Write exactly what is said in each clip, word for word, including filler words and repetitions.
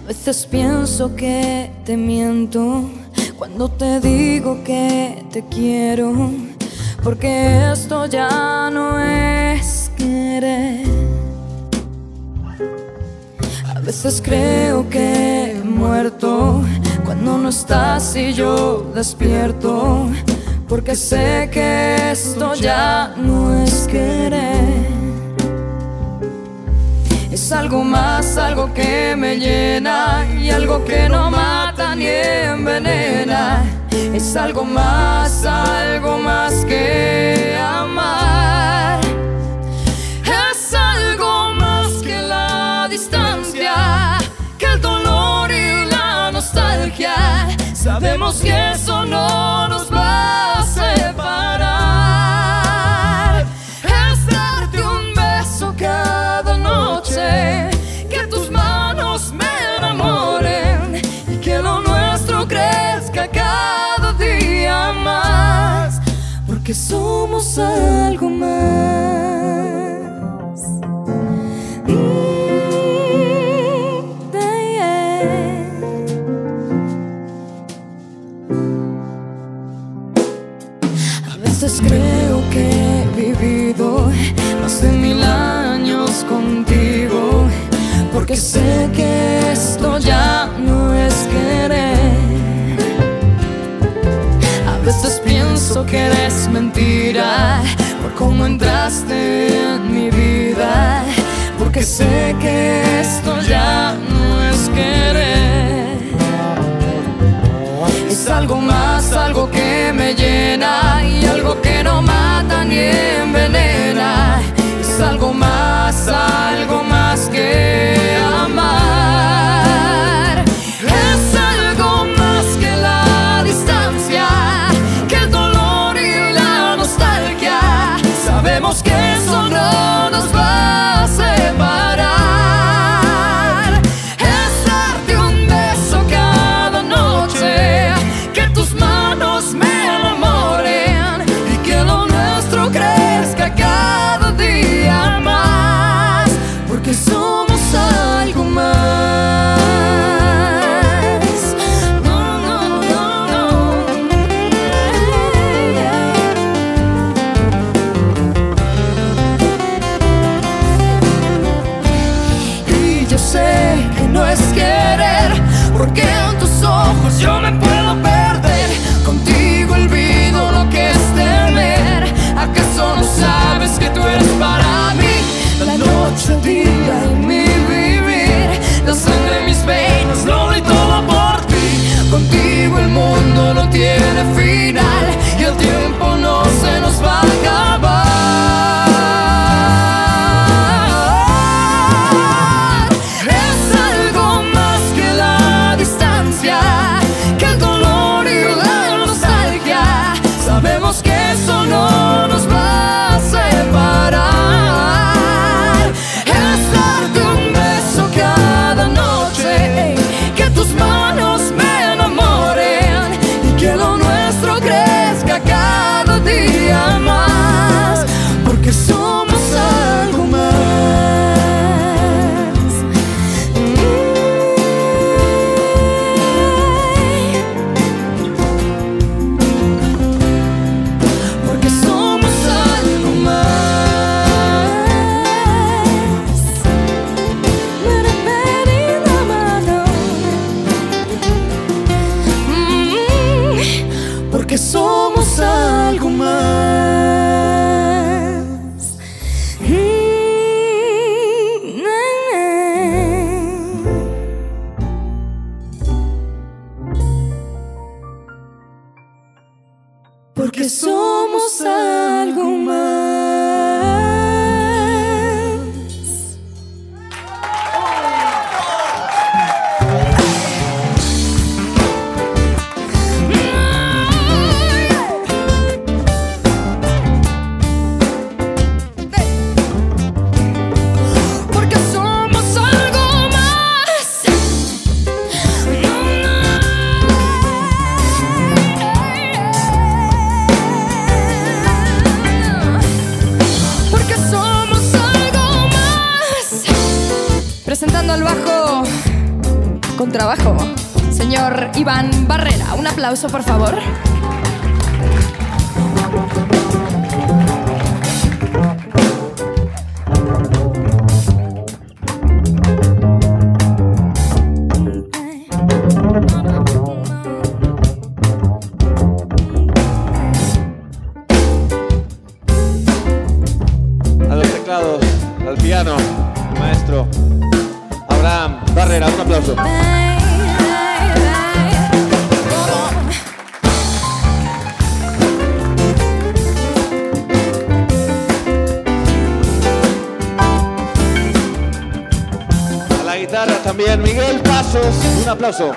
A veces pienso que te miento cuando te digo que te quiero, porque esto ya no es querer. A veces creo que he muerto cuando no estás y yo despierto, porque sé que esto ya no es querer. Es algo más, algo que me llena y algo que no mata ni envenena. Es algo más, algo más que amar. Es algo más que la distancia, que el dolor y la nostalgia. Sabemos que eso no nos va a separar. Es darte un beso cada noche, que tus manos me enamoren y que lo nuestro crezca cada día más, porque somos algo más. A veces creo que he vivido más de mil años contigo, porque sé que esto ya no es querer. A veces pienso que eres mentira por cómo entraste en mi vida, porque sé que esto ya no es querer. Es algo más, algo que me llena y algo que no mata ni envenena. Es algo más, algo más que amar. Es algo más que la distancia, que el dolor y la nostalgia. Sabemos que eso no nos va a separar. Es darte un beso cada noche, que tus manos me enamoren y que lo nuestro crezca cada día más, porque somos algo más. No, no, no, no. Y yo sé que no es querer, porque en tus ojos yo me puedo perder. Contigo olvido lo que es temer. ¿Acaso no sabes que tú eres para mí la noche, el día y mi vivir? La sangre en mis venas, lo doy todo por ti. Contigo el mundo no tiene final y el tiempo no se nos va a acabar. Es algo más que la distancia, que el dolor y la nostalgia. Sabemos que eso no nos va a separar. Es darte un beso cada noche, que tus manos me enamoren y que lo nuestro crezca cada día más, porque somos algo más. Porque somos algo más. Mm, Porque somos algo más. Porque somos algo más. Porque somos algo más. Porque somos algo más. Presentando al bajo con trabajo. Señor Iván Barrera, un aplauso por favor. A los teclados, al piano, el maestro Abraham Barrera, un aplauso. Guitarra también, Miguel Pasos, un aplauso.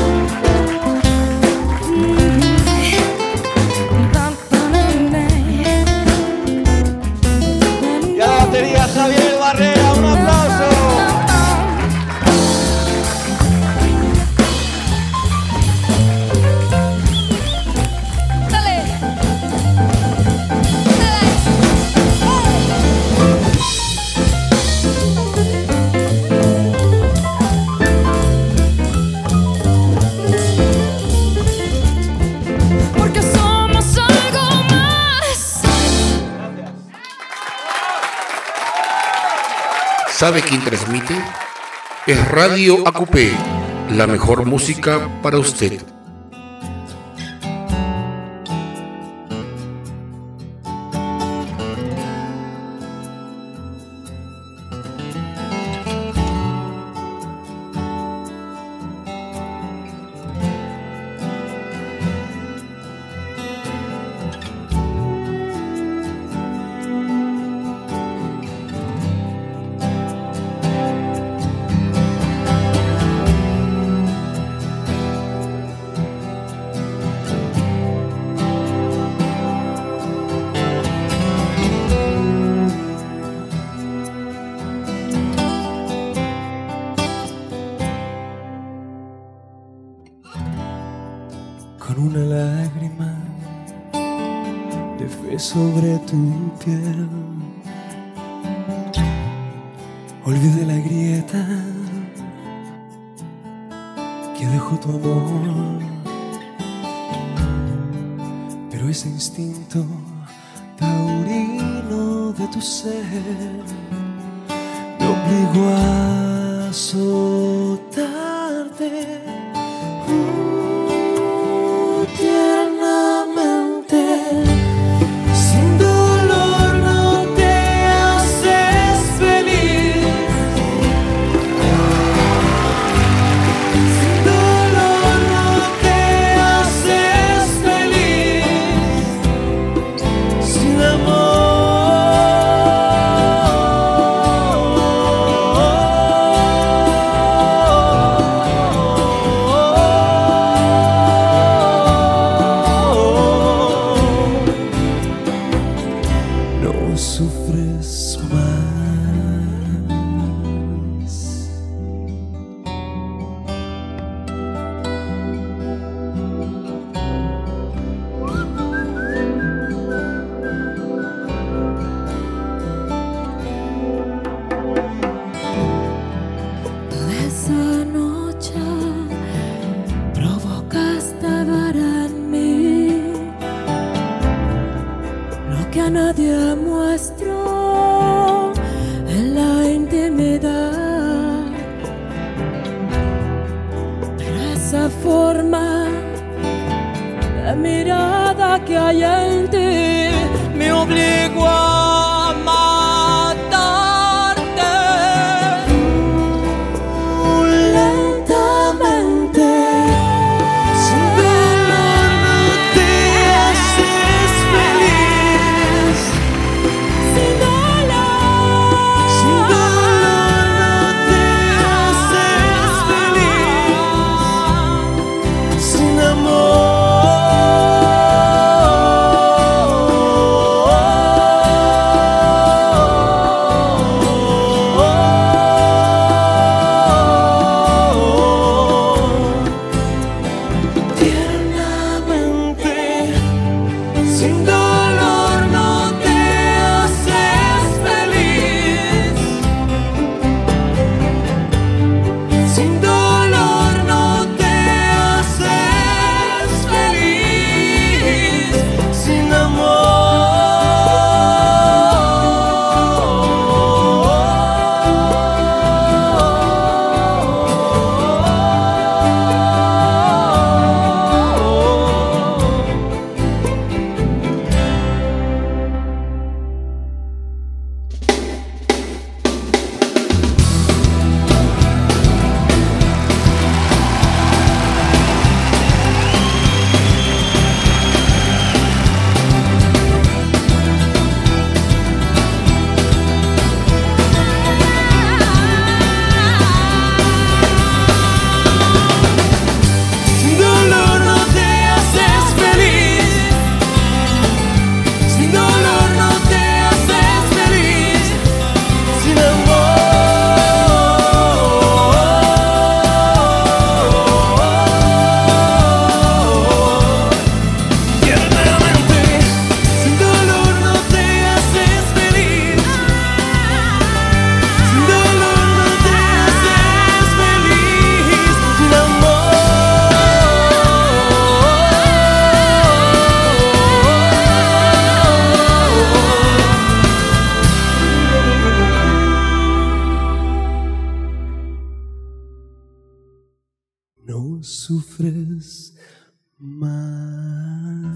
Y a la batería, Javier Barrera, un aplauso. Dale. ¿Sabe quién transmite? Es Radio A Q P, la mejor música para usted. Con una lágrima de fe sobre tu piel, olvidé la grieta que dejó tu amor, pero ese instinto taurino de tu ser me obligó a azotarte tiernamente. Sin dolor no te haces feliz, sin dolor no te haces feliz, sin amor. Sufres más. Esa noche provocaste ver en mí lo que a nadie muestro en la intimidad, pero esa forma de mirada que hay en ti me obligó a matarte lentamente. Sin dolor no te haces feliz, Sin dolor, sin dolor no te haces feliz, sin amor. no sufres más.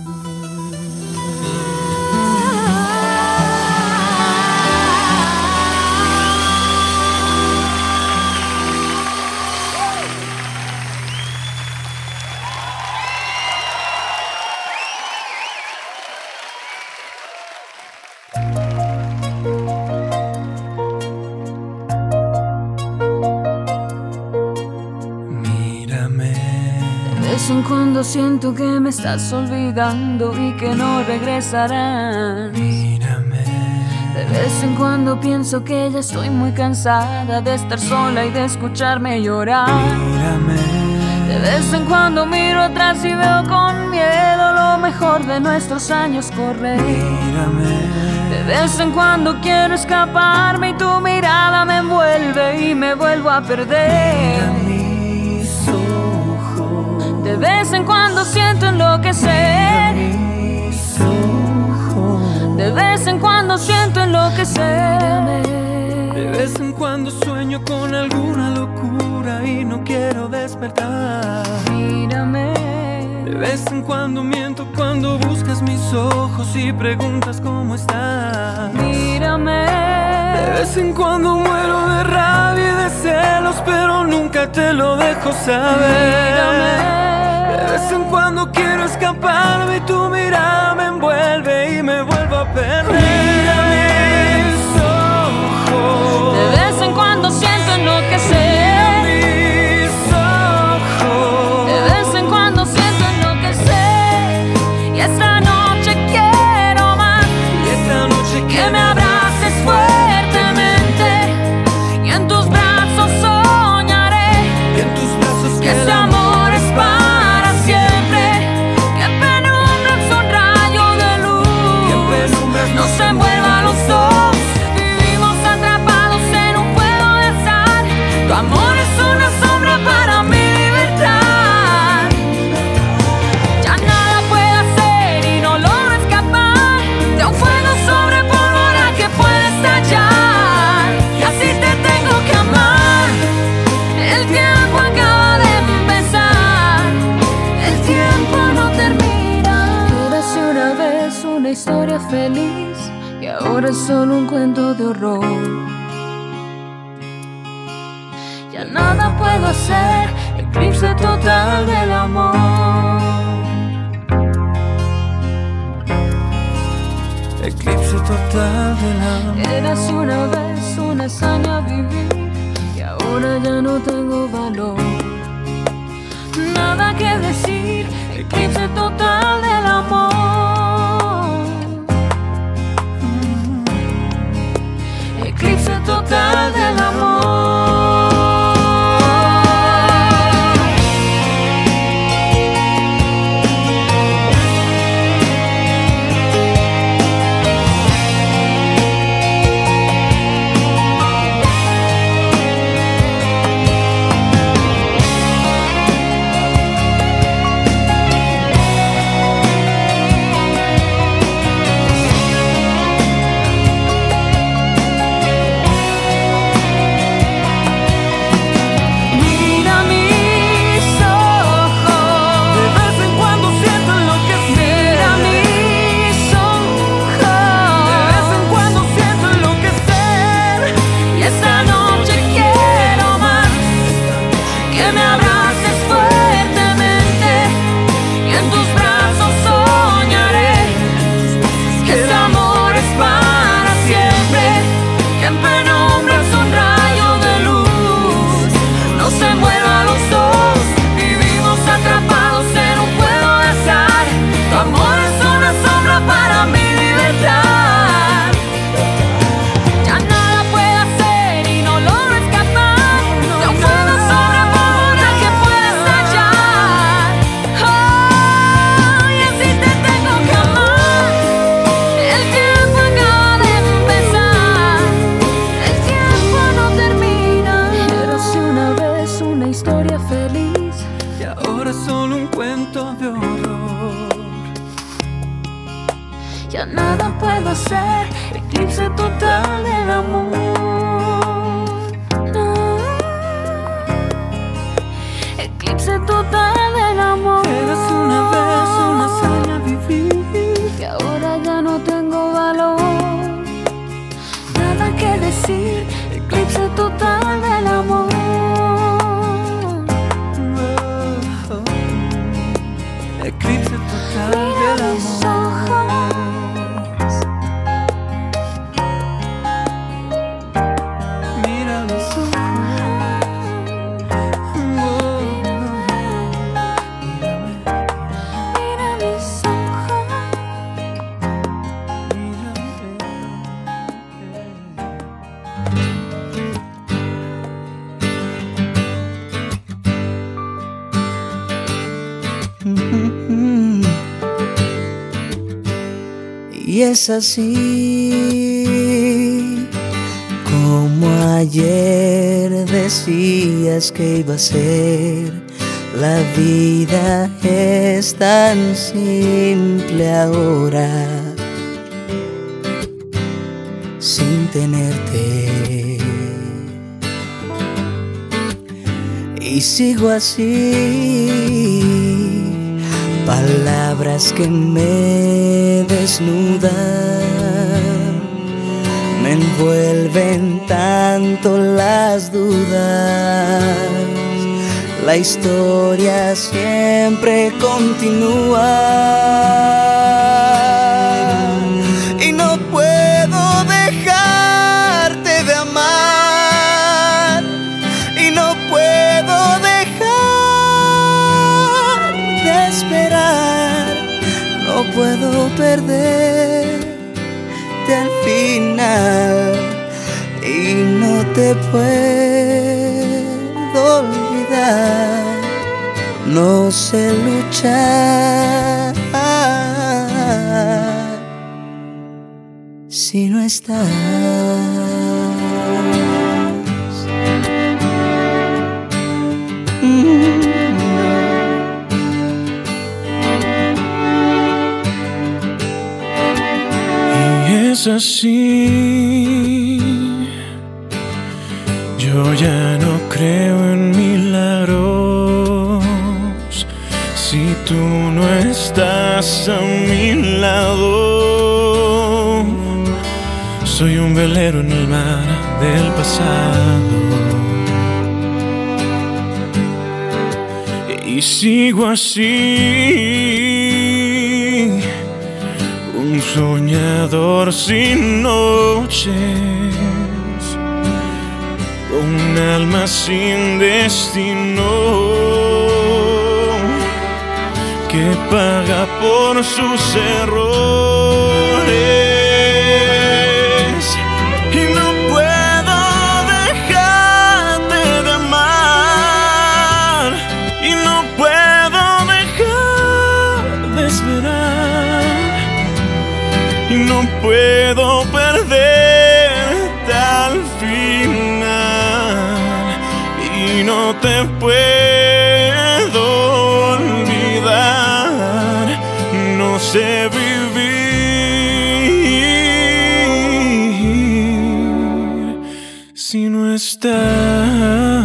De vez en cuando siento que me estás olvidando y que no regresarás. Mírame. De vez en cuando pienso que ya estoy muy cansada de estar sola y de escucharme llorar. Mírame. De vez en cuando miro atrás y veo con miedo lo mejor de nuestros años correr. Mírame. De vez en cuando quiero escaparme y tu mirada me envuelve y me vuelvo a perder. Mira mis ojos. De vez en cuando siento enloquecer. Mira mis ojos. De vez en cuando siento enloquecer. De vez en cuando sueño con alguna locura y no quiero despertar. Mírame. De vez en cuando miento cuando buscas mis ojos y preguntas cómo estás. Mírame. De vez en cuando muero de rabia y de celos, pero nunca te lo dejo saber. Mírame. De vez en cuando quiero escaparme y tu mirada me envuelve y me vuelvo a perder. Mira mis ojos. De vez en cuando siento enloquecer. Mis ojos. De vez en cuando siento enloquecer. Y esta noche quiero más. Y esta noche Que me abraces fuertemente y en tus brazos soñaré que en tus brazos que este queda amor es para siempre. Que en penumbras un rayo de que en luz penumbras nos envuelva a los dos. Vivimos atrapados en un juego de azar. Tu amor es una sombra para mi libertad. Ya nada puedo hacer y no logro escapar de un fuego sobre pólvora que puede estallar. Y así te tengo que amar. El tiempo acaba de empezar. El tiempo no termina. Érase una vez una historia feliz y ahora es solo un cuento de horror. Ya nada puedo hacer. Eclipse total del amor. eclipse total del amor. Eras una vez una hazaña vivir y ahora ya no tengo valor. Nada que decir, eclipse total del amor. Eclipse total del amor. Y es así como ayer decías que iba a ser. La vida es tan simple ahora, sin tenerte. Y sigo así, palabras que me desnudan, me envuelven tanto las dudas. La historia siempre continúa y no puedo dejarte de amar, y no puedo dejar de esperar, no puedo perderte al final y no te puedo olvidar. No sé luchar si no estás. Mm, y es así, yo ya no creo en milagros si tú no estás a mi lado. Soy un velero en el mar del pasado y sigo así, un soñador sin noches, un alma sin destino, que paga por sus errores. Y no puedo dejarte de amar, y no puedo dejar de esperar, y no puedo perderte al final, y no te puedo olvidar. No sé vivir si no estás.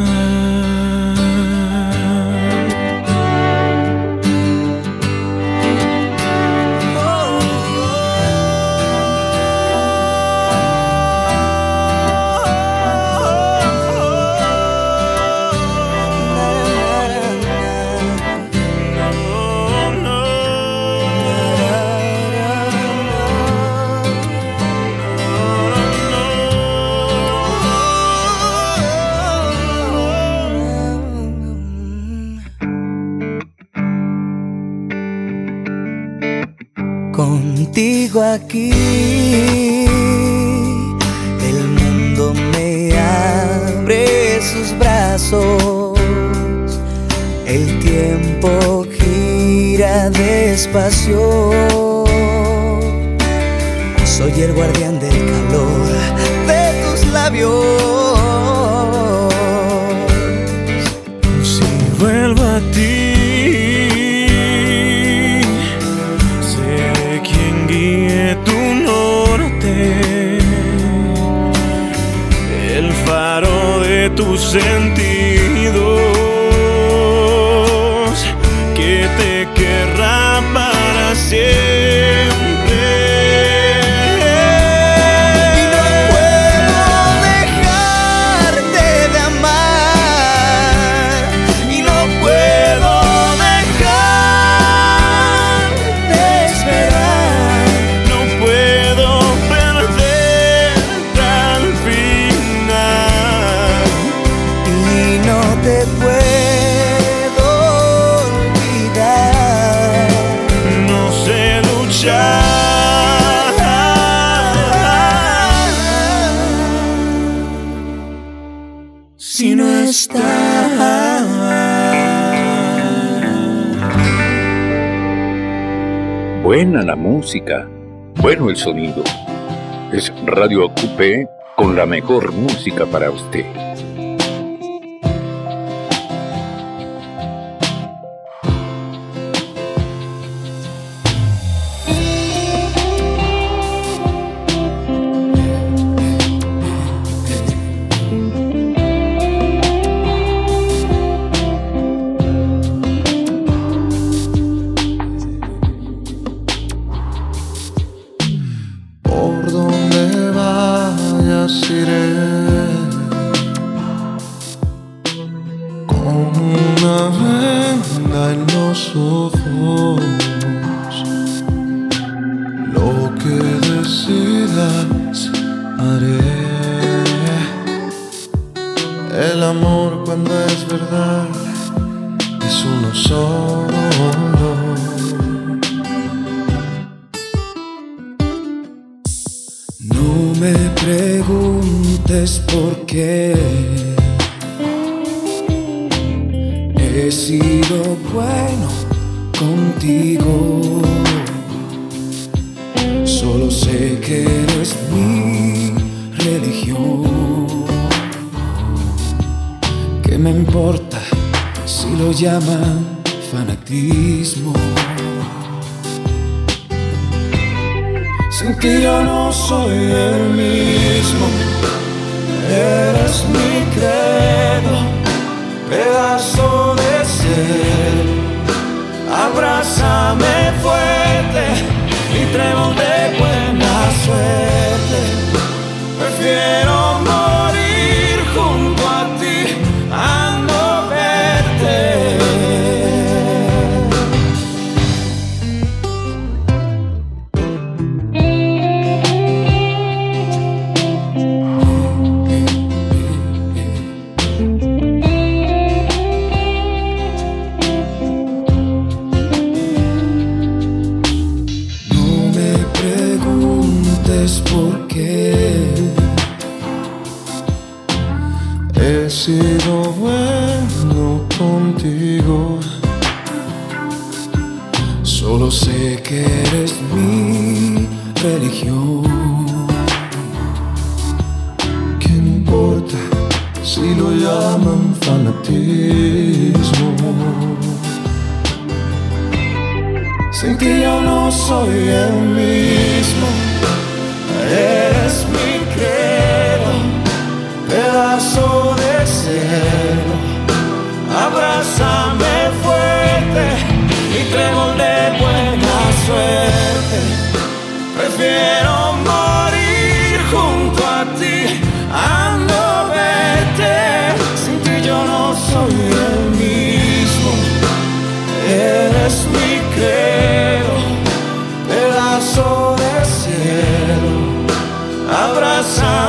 Contigo aquí el mundo me abre sus brazos, el tiempo gira despacio. Soy el guardián del calor de tus labios. Si vuelvo a ti, tu norte, el faro de tus sentidos, que te querrá para siempre. Y no puedo dejarte de amar, y no puedo dejar de esperar. Te puedo olvidar. No sé luchar si no estás. Buena la música, bueno el sonido. Es Radio Acupé con la mejor música para usted. Abraza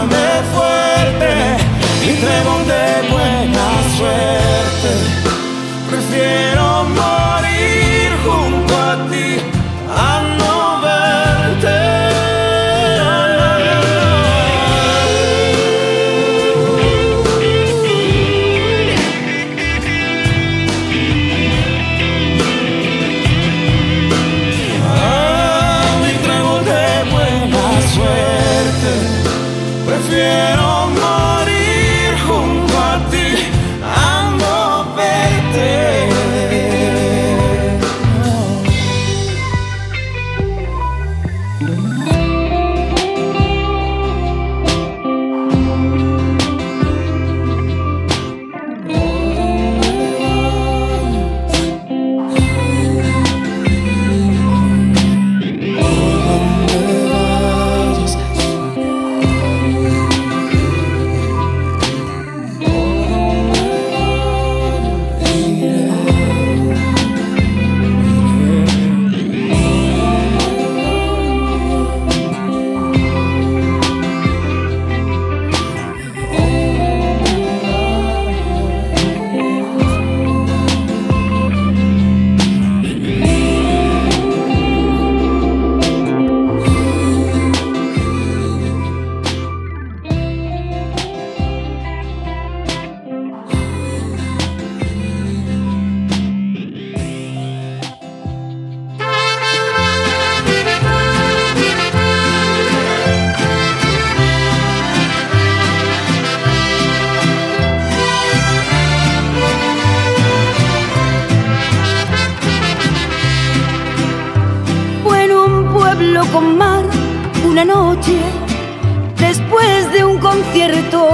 con mar una noche después de un concierto.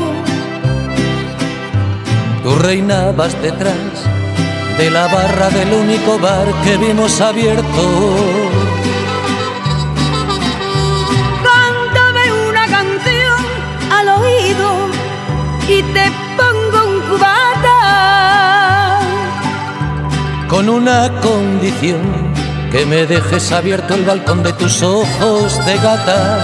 Tú reinabas detrás de la barra del único bar que vimos abierto. Cántame una canción al oído y te pongo un cubata, con una condición, que me dejes abierto el balcón de tus ojos de gata.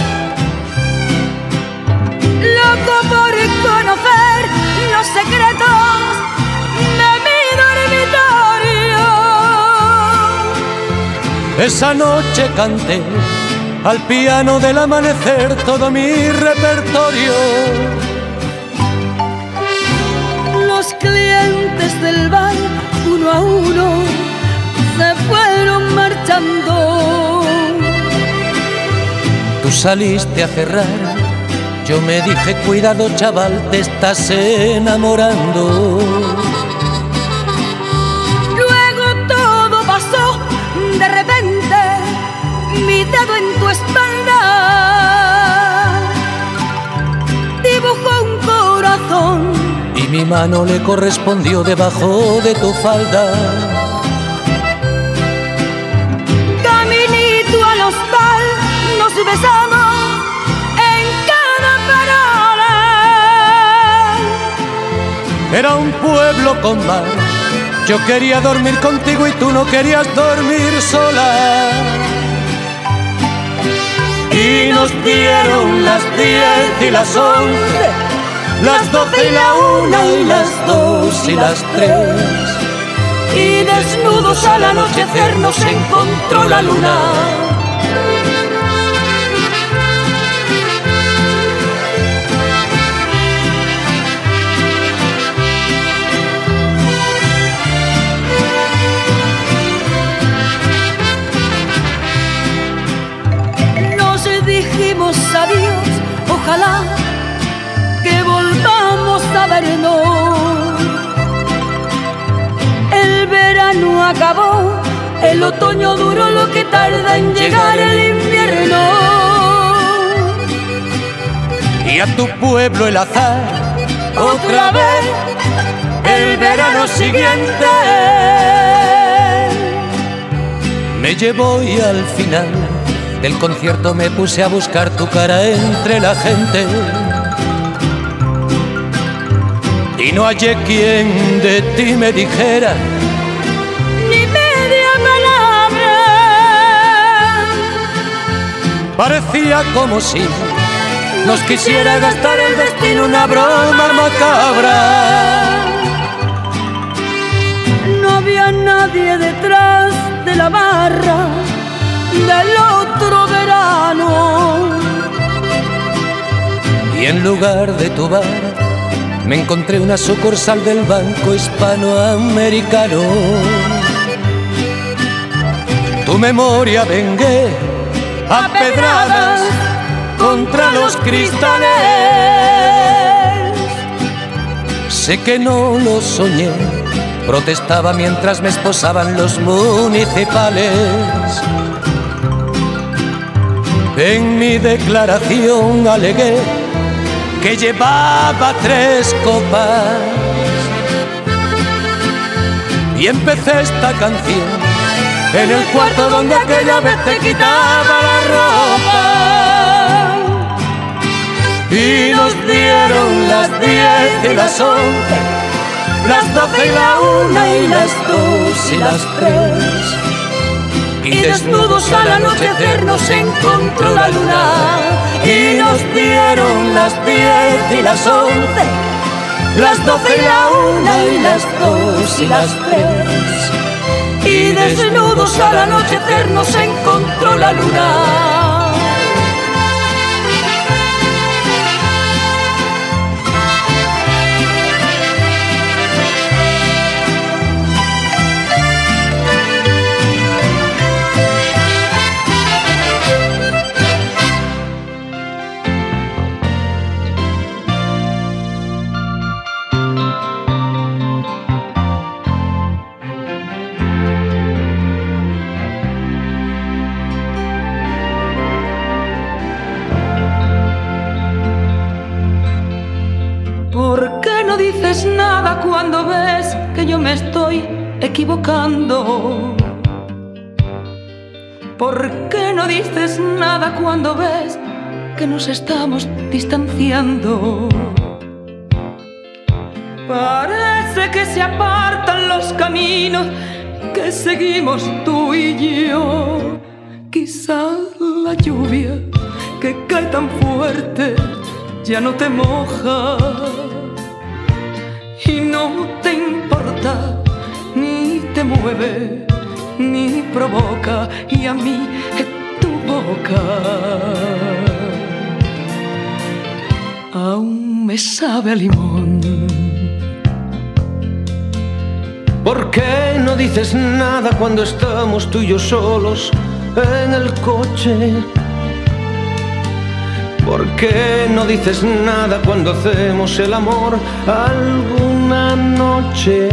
Loco por conocer los secretos de mi dormitorio. Esa noche canté al piano del amanecer todo mi repertorio. Los clientes del bar, uno a uno, se fueron marchando. Tú saliste a cerrar, yo me dije cuidado chaval, te estás enamorando. Luego todo pasó de repente, mi dedo en tu espalda dibujó un corazón y mi mano le correspondió debajo de tu falda. Caminito al hostal nos besamos en cada parada. Era un pueblo con mar, yo quería dormir contigo y tú no querías dormir sola. Y nos dieron las diez y las once, las doce y la una y las dos y las tres. Y desnudos al anochecer nos encontró la luna. Nos dijimos adiós, ojalá que volvamos a vernos. El verano acabó, el otoño duró lo que tarda en llegar el invierno. Y a tu pueblo el azar, otra vez, el verano siguiente, me llevó y al final del concierto me puse a buscar tu cara entre la gente. Y no hallé quien de ti me dijera ni media palabra. Parecía como si nos quisiera gastar el destino una broma macabra. No había nadie detrás de la barra del otro verano. Y en lugar de tu bar me encontré una sucursal del Banco Hispanoamericano. Tu memoria vengué a pedradas contra los cristales. Sé que no lo soñé, protestaba mientras me esposaban los municipales. En mi declaración alegué que llevaba tres copas y empecé esta canción en el cuarto donde aquella vez te quitaba la ropa. Y nos dieron las diez y las once, las doce y la una y las dos y las tres. Y desnudos al anochecer nos encontró la luna. Y nos dieron las diez y las once, las doce y la una y las dos y las tres. Y desnudos al anochecer nos encontró la luna. nada cuando ves que yo me estoy equivocando? ¿Por qué no dices nada cuando ves que nos estamos distanciando? Parece que se apartan los caminos que seguimos tú y yo. Quizás la lluvia que cae tan fuerte ya no te moja y no te importa, ni te mueve, ni provoca, y a mí tu boca aún me sabe a limón. ¿Por qué no dices nada cuando estamos tú y yo solos en el coche? ¿Por qué no dices nada cuando hacemos el amor alguna noche?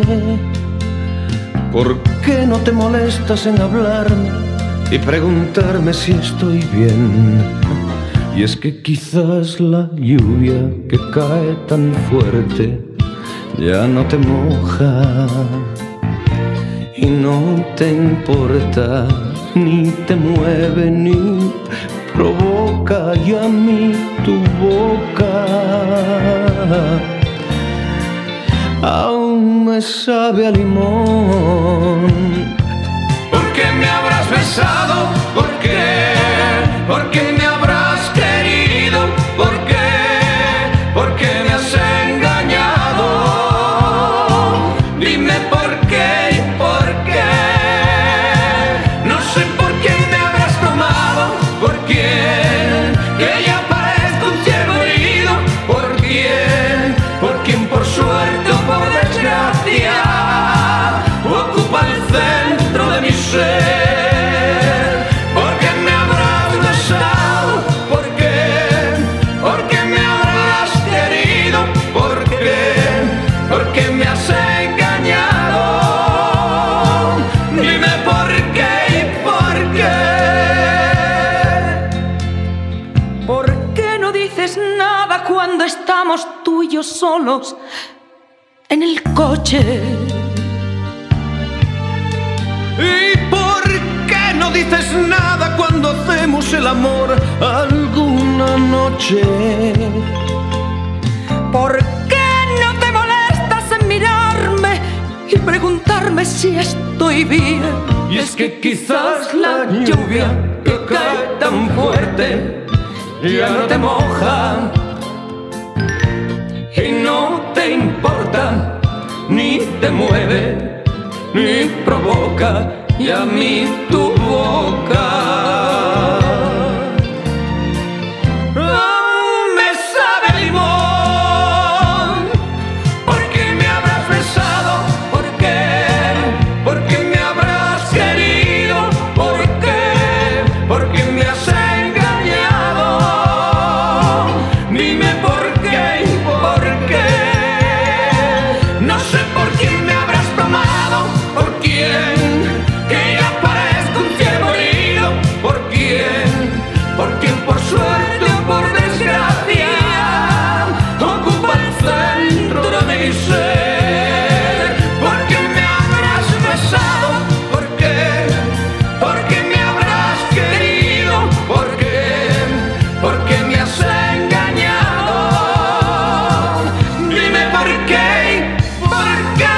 ¿Por qué no te molestas en hablarme y preguntarme si estoy bien? Y es que quizás la lluvia que cae tan fuerte ya no te moja y no te importa, ni te mueve, ni provoca, y a mí tu boca aún me sabe a limón. ¿Por qué me habrás besado? ¿Por qué? ¿Por qué me habrás querido? ¿Por qué? ¿Por qué me has engañado? Dime por qué y por qué. No sé por qué me habrás tomado. ¿Por quién? Que ya parezco un ciervo herido. ¿Por quién? ¿Por quién por suerte o por desgracia ocupa el centro de mi ser? ¿Por qué me habrás besado? ¿Por qué? ¿Por qué me habrás querido? ¿Por qué? ¿Por qué me has engañado? Dime por qué y por qué. ¿Por qué no dices nada cuando estamos tú y yo solos en el coche? ¿Y por qué no dices nada cuando hacemos el amor alguna noche? ¿Por qué no te molestas en mirarme y preguntarme si estoy bien? Y es que quizás la lluvia que cae tan fuerte ya no te moja y no te importa, ni te mueve, ni provoca, y a mí tu boca aún me sabe a limón. ¿Por qué me habrás besado? ¿Por qué? ¿Por qué me habrás querido? ¿Por qué? ¿Por qué me has engañado? Dime por qué y por qué. No sé por quién me habrás tomado. ¿Por quién? Que ya parezco un ciervo herido. ¿Por quién? ¿Por quién por suerte o por desgracia ocupa el centro de mi ser? ¿Por qué me habrás besado? ¿Por qué? ¿Por qué me habrás querido? ¿Por qué? ¿Por qué me has engañado? Dime por qué y por qué.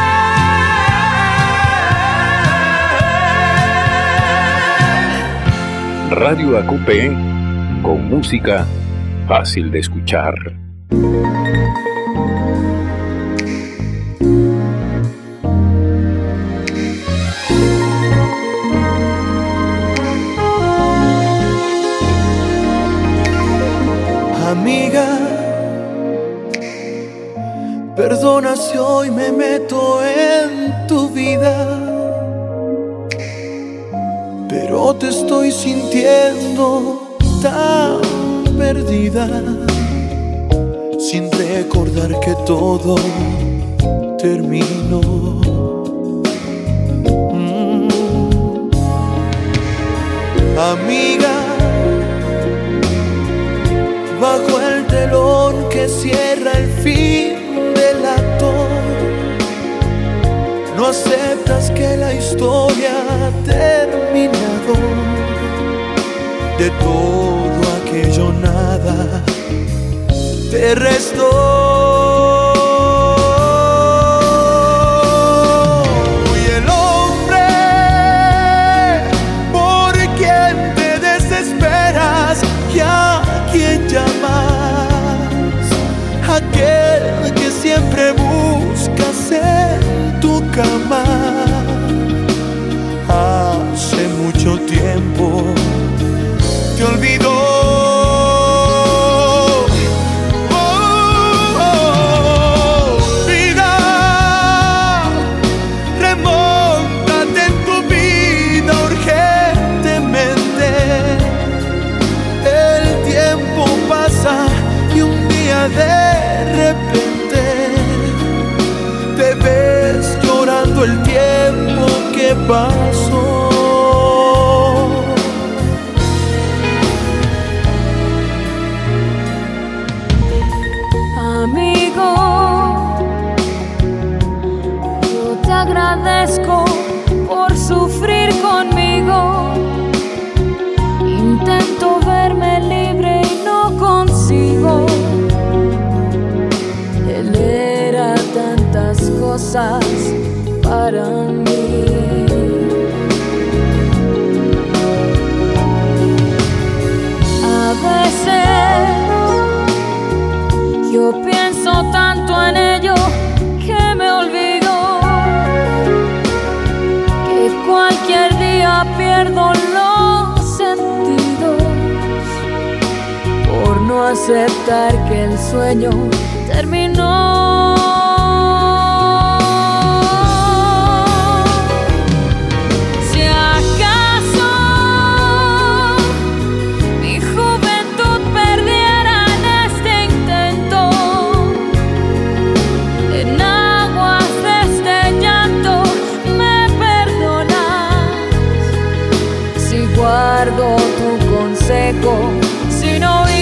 Radio A Q P, con música fácil de escuchar. Amiga, perdona si hoy me meto en tu vida, pero te estoy sintiendo tan perdida, sin recordar que todo terminó. Mm. Amiga, bajo el telón que cierra el fin de la aceptas que la historia ha terminado. De todo aquello nada te restó. Y el hombre por quien te desesperas y a quien llamas, aquel que siempre buscas en tu cama, hace mucho tiempo te olvidó. Oh, oh, vida, remóntate en tu vida urgentemente. El tiempo pasa y un día de repente te ves llorando el tiempo que pasó. Amigo, yo te agradezco por sufrir conmigo. Intento verme libre y no consigo. Él era tantas cosas para mí. A veces yo pienso tanto en ello que me olvido que cualquier día pierdo los sentidos por no aceptar que el sueño terminó. Si acaso mi juventud perdiera en este intento, en aguas de este llanto me perdonas. Si guardo tu consejo sin oír.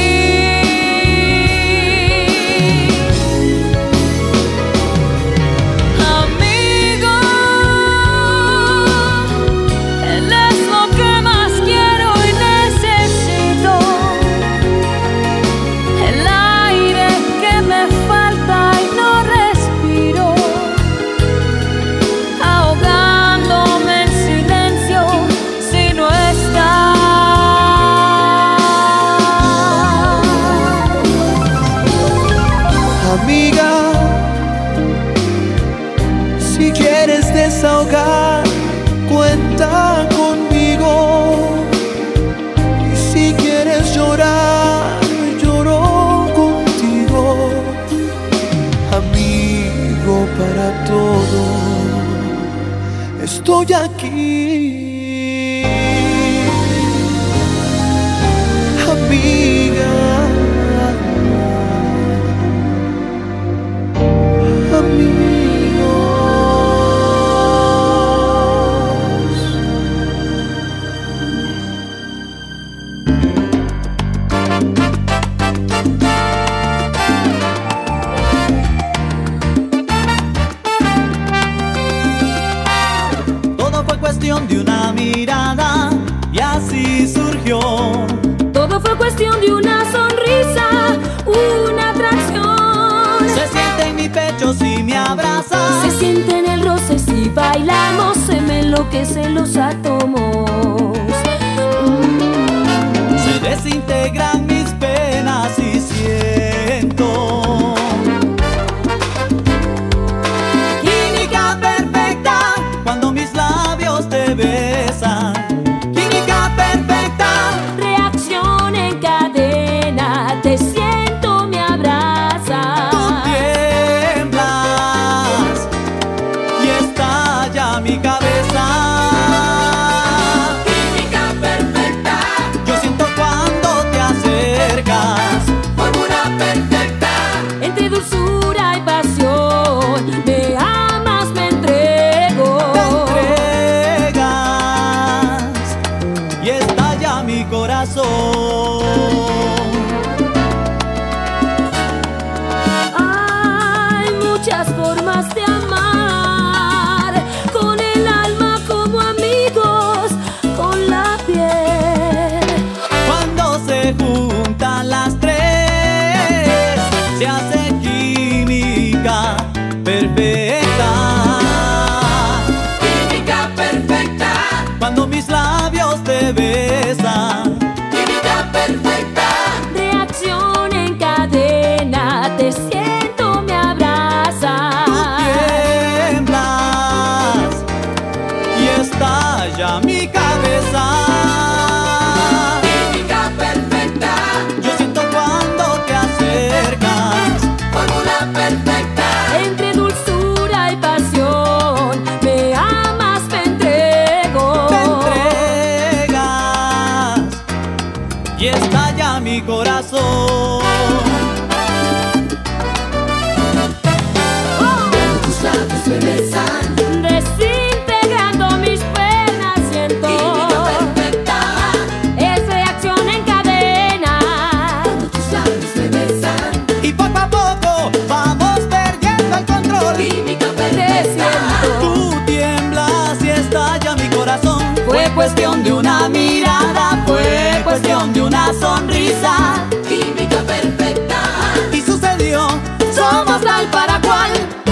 Desahogar, cuenta conmigo. Y si quieres llorar, lloro contigo. Amigo, para todo estoy aquí. Amiga, amiga. De una mirada y así surgió. Todo fue cuestión de una sonrisa, una atracción. Se siente en mi pecho si me abrazas. Se siente en el roce si bailamos. Se me enloquecen los átomos. Mm. Se desintegran mis penas y siento química perfecta cuando mis labios te besan. Química perfecta, reacción en cadena. Te siento, me abrazas. tú tiemblas y estalla mi cabeza. Química perfecta, Yo siento cuando te acercas. fórmula perfecta. Entre dulzura y pasión, me amas, me entrego. Te entregas y estalla mi corazón. Hay muchas formas de amar, perfecta. Química perfecta. Cuando mis labios te besan. Química perfecta. Reacción en cadena, te siento, me abrazas. Tú tiemblas y estalla mi cabeza. Química perfecta. Yo siento cuando te acercas. Fórmula perfecta. Entre dulzura y pasión, me amas, me entrego. Te entregas y estalla mi corazón. Tus labios me besan. Desintegrando mis penas siento. Química perfecta. Es reacción en cadena. Tus labios me besan. Y poco a poco vamos perdiendo el control. Química Te perfecta. siento. Tú tiemblas y estalla mi corazón. Fue cuestión de una mirada, fue cuestión de una sonrisa. Química perfecta. Y sucedió. Somos tal para cual.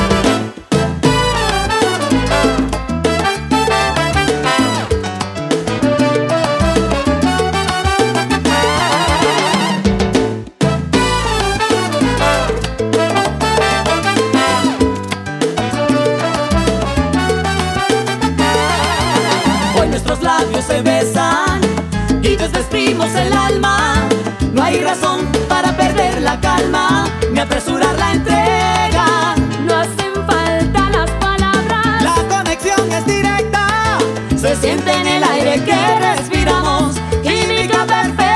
Hoy nuestros labios se besan y desvestimos el alma. No hay razón para perder la calma ni apresurar la entrega. No hacen falta las palabras. La conexión es directa. Se siente en el aire que respiramos. Química perfecta.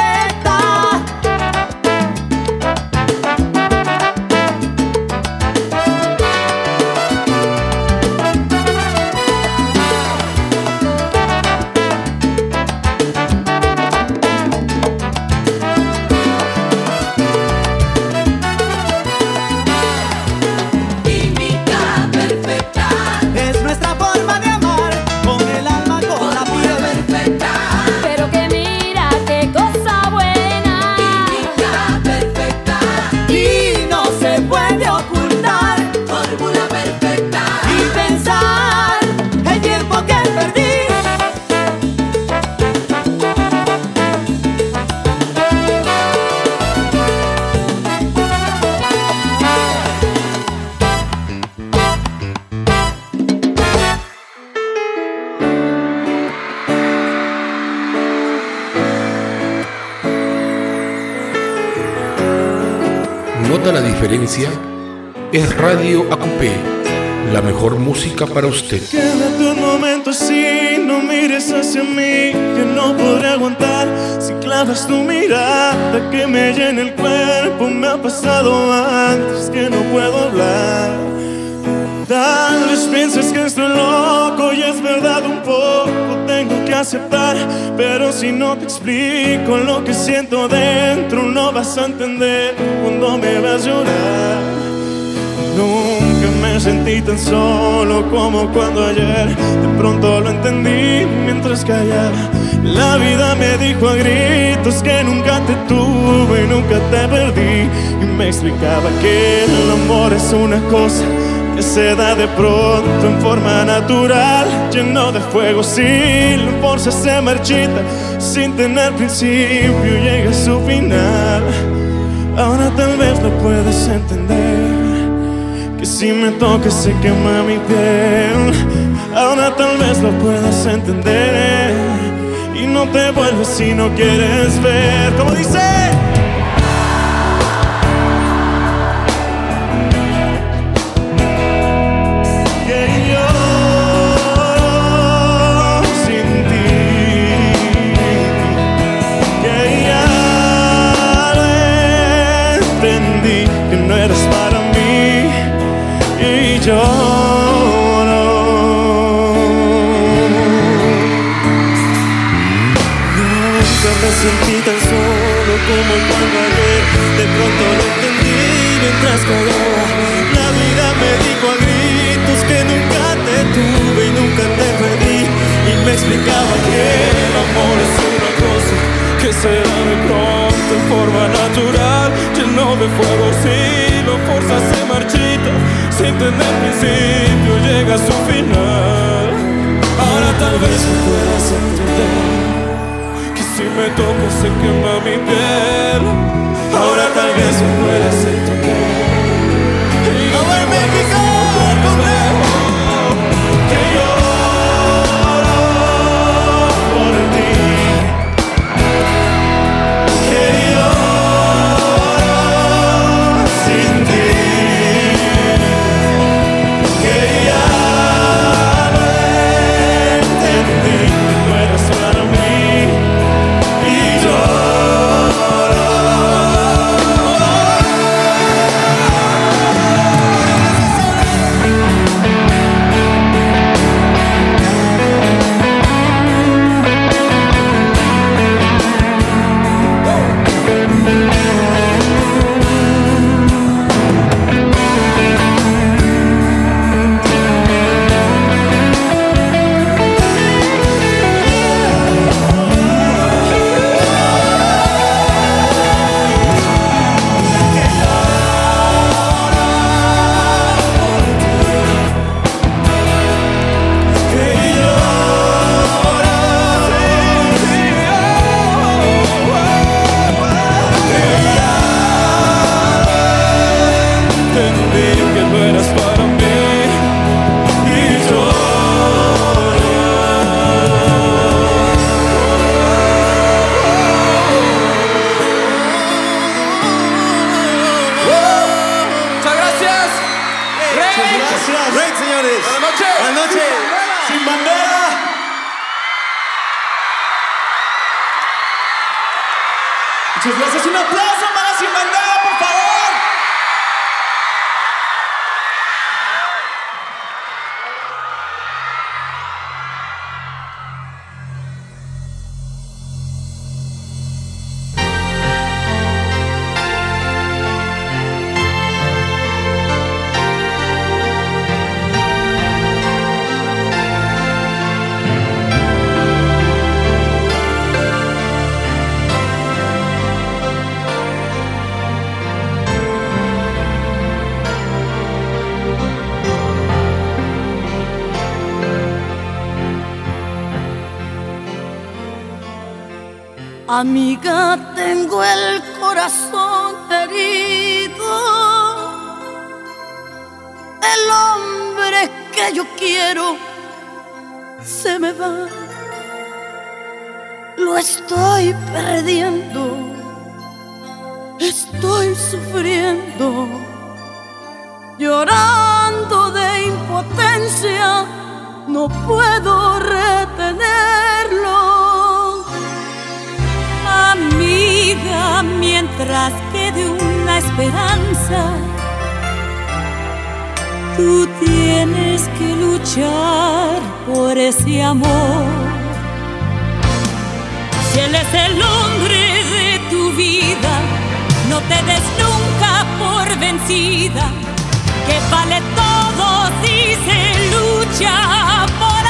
Química perfecta. Es nuestra forma de amar, con el alma, con la Fórmula piel. perfecta. Pero que mira qué cosa buena. Química perfecta. Y no se puede ocultar. Fórmula perfecta. Y pensar el tiempo que perdí. ¿Nota la diferencia? Es Radio A Q P, la mejor música para usted. Quédate un momento así, no mires hacia mí, que no podré aguantar si clavas tu mirada que me llena el cuerpo. Me ha pasado antes que no puedo hablar. Tal vez pienses que estoy loco y es verdad un poco, tengo que aceptar. Pero si no te explico lo que siento dentro, no vas a entender cuando me vas a llorar. Nunca me sentí tan solo como cuando ayer de pronto lo entendí mientras callaba. La vida me dijo a gritos que nunca te tuve y nunca te perdí. Y me explicaba que el amor es una cosa que se da de pronto en forma natural, lleno de fuego. Si lo forzas se marchita, sin tener principio llega a su final. Ahora tal vez lo puedes entender, que si me tocas se quema mi piel. Ahora tal vez lo puedas entender y no te vuelves si no quieres ver. Como dice, sentí tan solo como cuando ayer de pronto lo entendí mientras callaba. La vida me dijo a gritos que nunca te tuve y nunca te perdí. Y me explicaba que el amor es una cosa que se da de pronto en forma natural, lleno de fuego. Si lo forzas se marchita sin tener principio llega a su final. Ahora tal vez me puedas entender que si me tocas se quema mi piel. Ahora tal vez me puedas entender. Y no en México, que lloro por ti, que lloro sin ti, que ya no entendí que tú eras para mí y lloro. Muchas gracias, un aplauso para Sin Bandera, por favor. Amiga, tengo el corazón herido. El hombre que yo quiero se me va. Lo estoy perdiendo. Estoy sufriendo, llorando de impotencia. No puedo retenerlo. Amiga, mientras quede una esperanza, tú tienes que luchar por ese amor. Si él es el hombre de tu vida, no te des nunca por vencida, que vale todo si se lucha por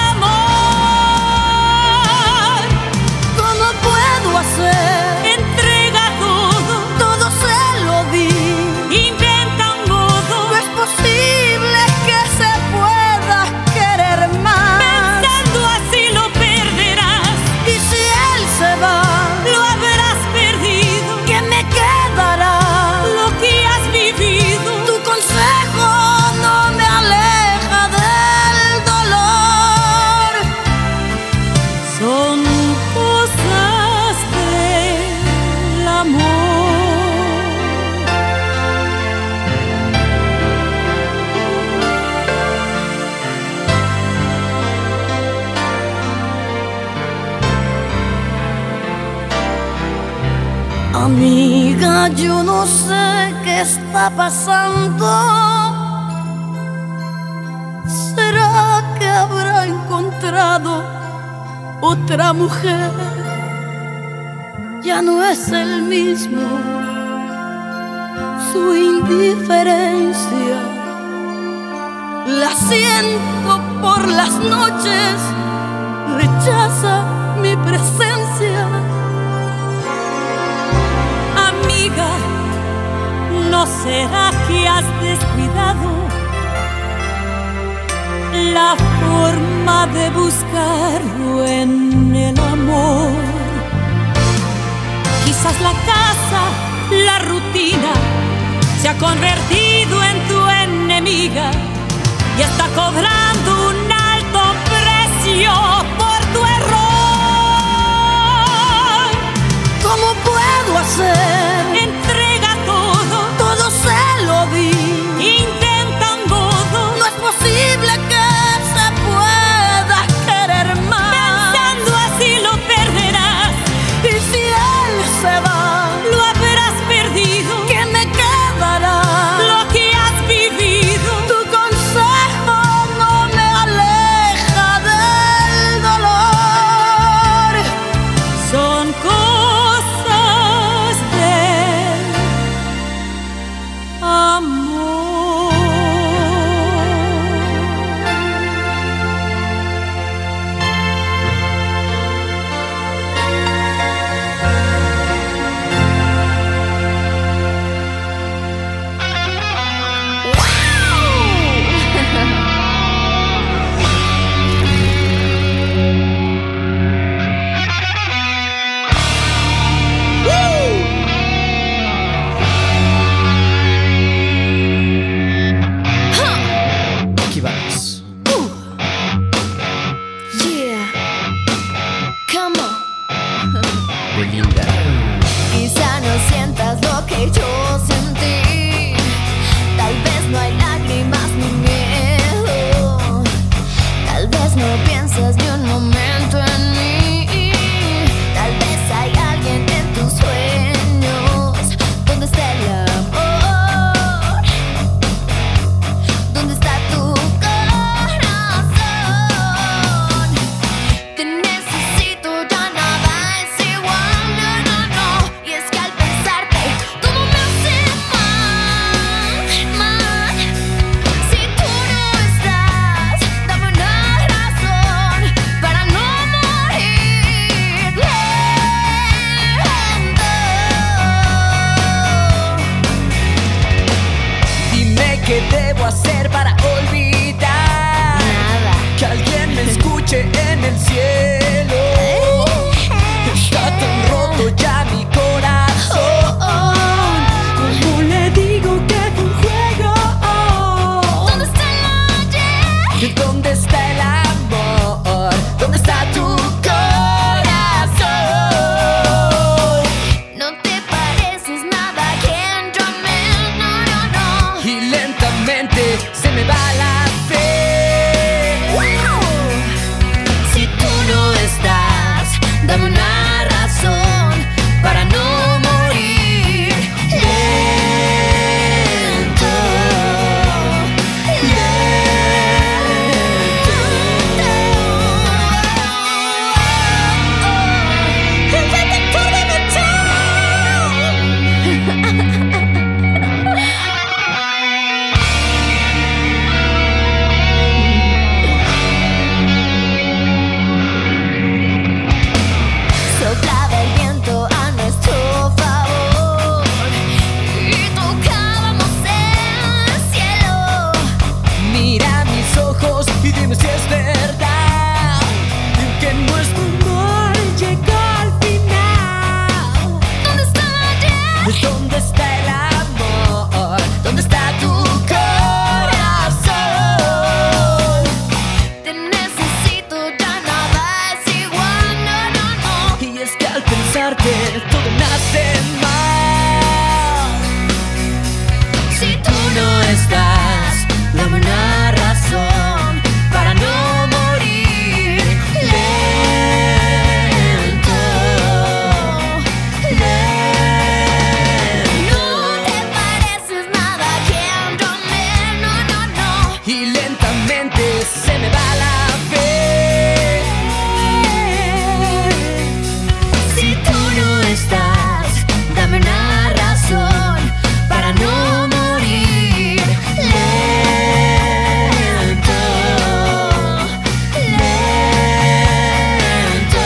amor. ¿Cómo puedo hacer? Entrega todo, todo se lo di. Inventa un modo, no es posible que se pueda querer más. Pensando así lo perderás. Y si él se va, lo habrás perdido. ¿qué me quedará? Lo que has vivido. Tu consejo no me aleja del dolor. Son cosas del amor. Amiga, yo no sé qué está pasando. ¿Será que habrá encontrado otra mujer? Ya no es el mismo. Su indiferencia la siento por las noches. Rechaza mi presencia. ¿No será que has descuidado la forma de buscarlo en el amor. Quizás la casa, la rutina, se ha convertido en tu enemiga y está cobrando un alto precio por tu error. ¿Cómo puedo hacer? Entrega todo, todo se lo di. Intenta un modo, no es posible que se pueda querer más. Pensando así lo perderás. Y si él se va, lo habrás perdido. ¿Qué me quedará? Lo que has vivido. Tu consejo no me aleja del dolor. Son cosas del amor. Aquí vamos. Uh. Yeah. Come on. Belinda. Quizá no sientas lo que yo sentí. Tal vez no hay lágrimas ni miedo. Tal vez no piensas ni un momento en mí. Tal vez hay alguien en tus sueños. ¿Dónde está el amor? ¿Dónde está tu corazón? Te necesito, ya nada es igual, no, no, no. Y es que al pensarte, todo me hace mal, mal. Si tú no estás, dame una razón para no morir lento. Dime qué debo hacer para olvidar. Nada. Que alguien me escuche en el cielo. Está tan roto ya mi corazón. ¿Cómo le digo que fue un juego? ¿Dónde está el ayer? ¿Dónde está el amor? ¿Dónde está tu corazón? No te pareces nada a quien yo amé, no, no, no. Y lentamente se me va la fe. Si tú no estás, dame una razón para no morir lento, lento. El detector de metal. Soplaba el viento a nuestro favor y tocábamos el cielo. Mira mis ojos y dime si es verdad que nuestro amor llegó al final. ¿Dónde está ayer? ¿Dónde está el amor? ¿Dónde está tu corazón? Te necesito, ya nada es igual, no, no, no. Y es que al pensarte todo me hace mal. Si tú no estás, dame una razón para no morir lento, lento. No te pareces nada a quien yo amé, no, no, no. Y lentamente se me va la fe. Si tú no estás, dame una razón para no morir lento, lento,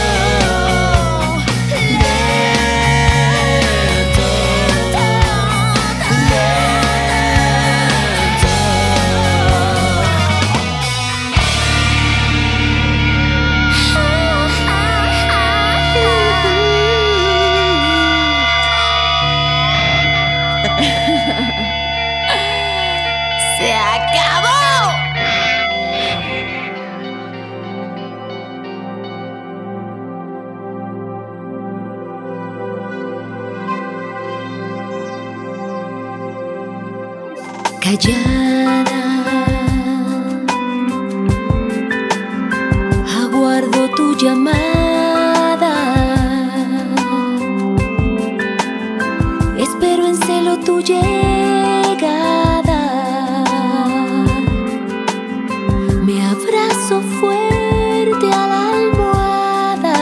lento, lento. Callada, aguardo tu llamada, espero en celo tu llegada, me abrazo fuerte a la almohada,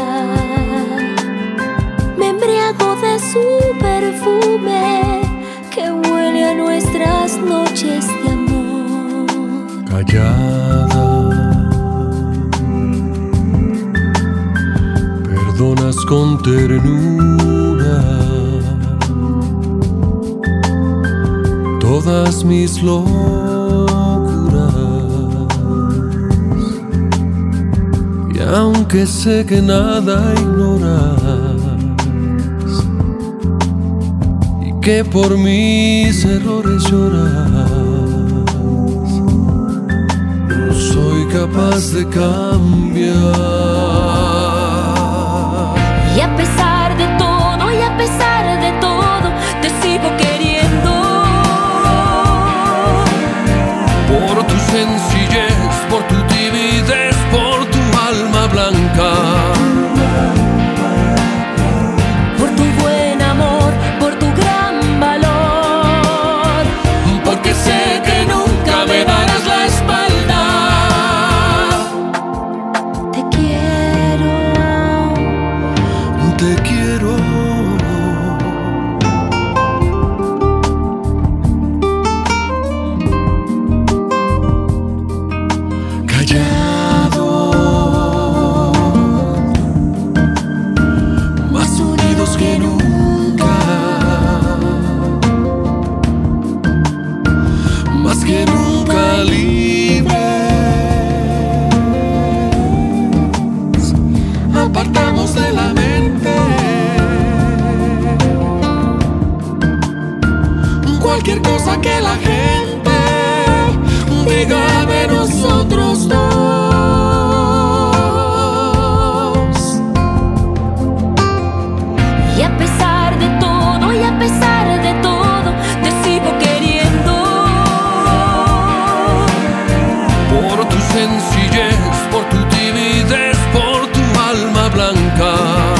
me embriago de su perfume que huele a nuestras noches de amor. Callada, perdonas con ternura todas mis locuras, y aunque sé que nada ignoras, que por mis errores lloras, no soy capaz de cambiar. Y a pesar de todo, y a pesar de todo, te sigo queriendo. Por tu sencillez, por tu timidez, por tu alma blanca. Por tu buen amor, por tu gran valor. Porque sé que nunca me darás la espalda. Te quiero, te quiero. Callado, más unidos que nunca, más que nunca libres. Apartamos de la mente cualquier cosa que la gente diga de nosotros dos. y a pesar de todo, y a pesar de todo, te sigo queriendo. Por tu sencillez, por tu timidez, por tu alma blanca.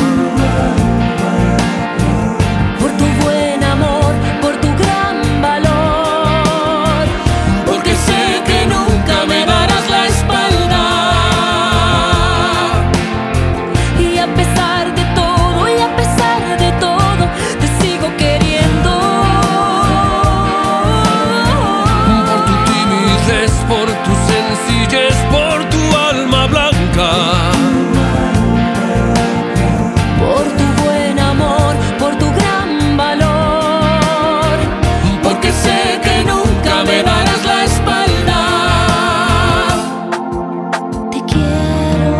Por tu buen amor, por tu gran valor. Porque sé que nunca me darás la espalda. Y a pesar de todo, y a pesar de todo, te sigo queriendo. Por tu timidez, por tu sencillez, por tu alma blanca. Por tu buen amor, por tu gran valor. Porque sé que nunca me darás la espalda. Te quiero,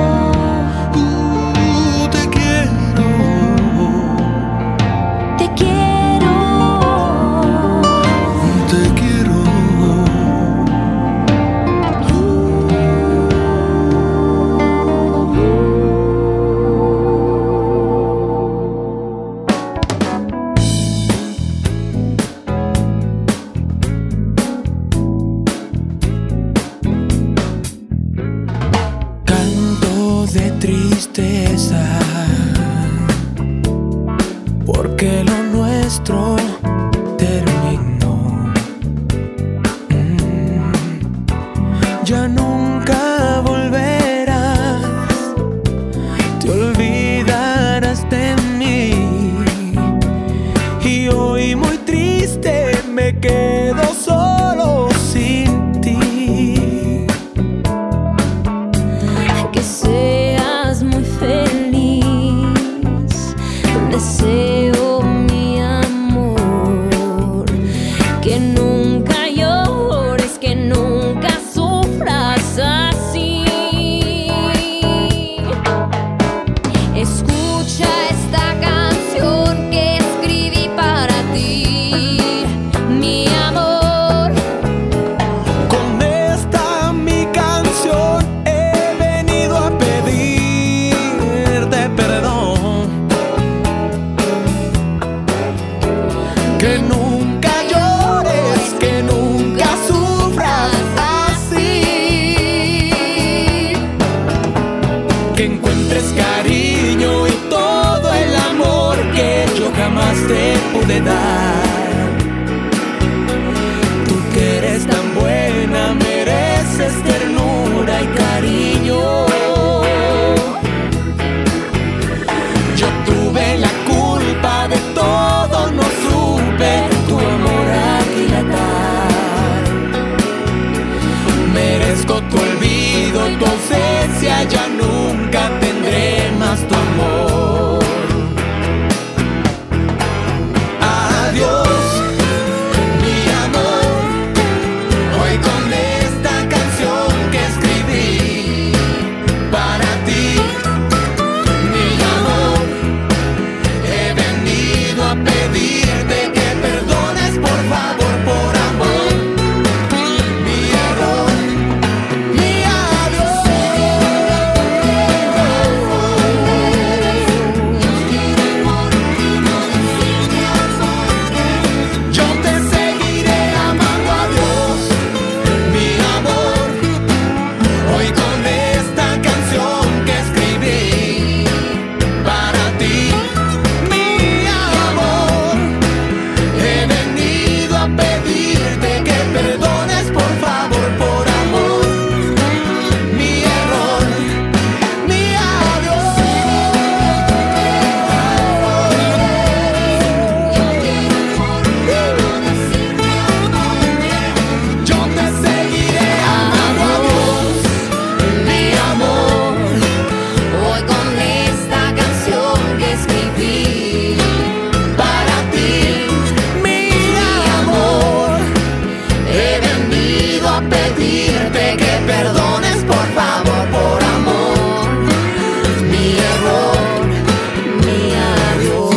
Uh, te quiero. te quiero. Te quiero. Canto de tristeza, porque lo nuestro terminó. Mm, Ya nunca volverás, te olvidarás de mí. Y hoy muy triste me quedo solo sin ti. Que seas muy feliz, deseo mi amor. Que nunca llores, que nunca sufras pude dar. Tú que eres tan buena, mereces ternura y cariño. Yo tuve la culpa de todo, no supe tu amor aquilatar. Merezco tu olvido, tu ausencia, ya nunca tendré más tu amor. Adiós, mi amor, hoy con esta canción que escribí para ti, mi amor, he venido a pedirte que perdones por favor, por amor, mi error, mi adiós. Yo te seguiré amando, adiós, mi amor, hoy con esta canción que escribí para ti, mi amor, he venido a pedirte que perdones por favor, por amor, mi error, mi adiós. Yo te seguiré amando, adiós, mi amor, hoy con esta canción que escribí para ti, mi amor, he venido a pedirte que perdones por favor, por amor, mi error, mi adiós.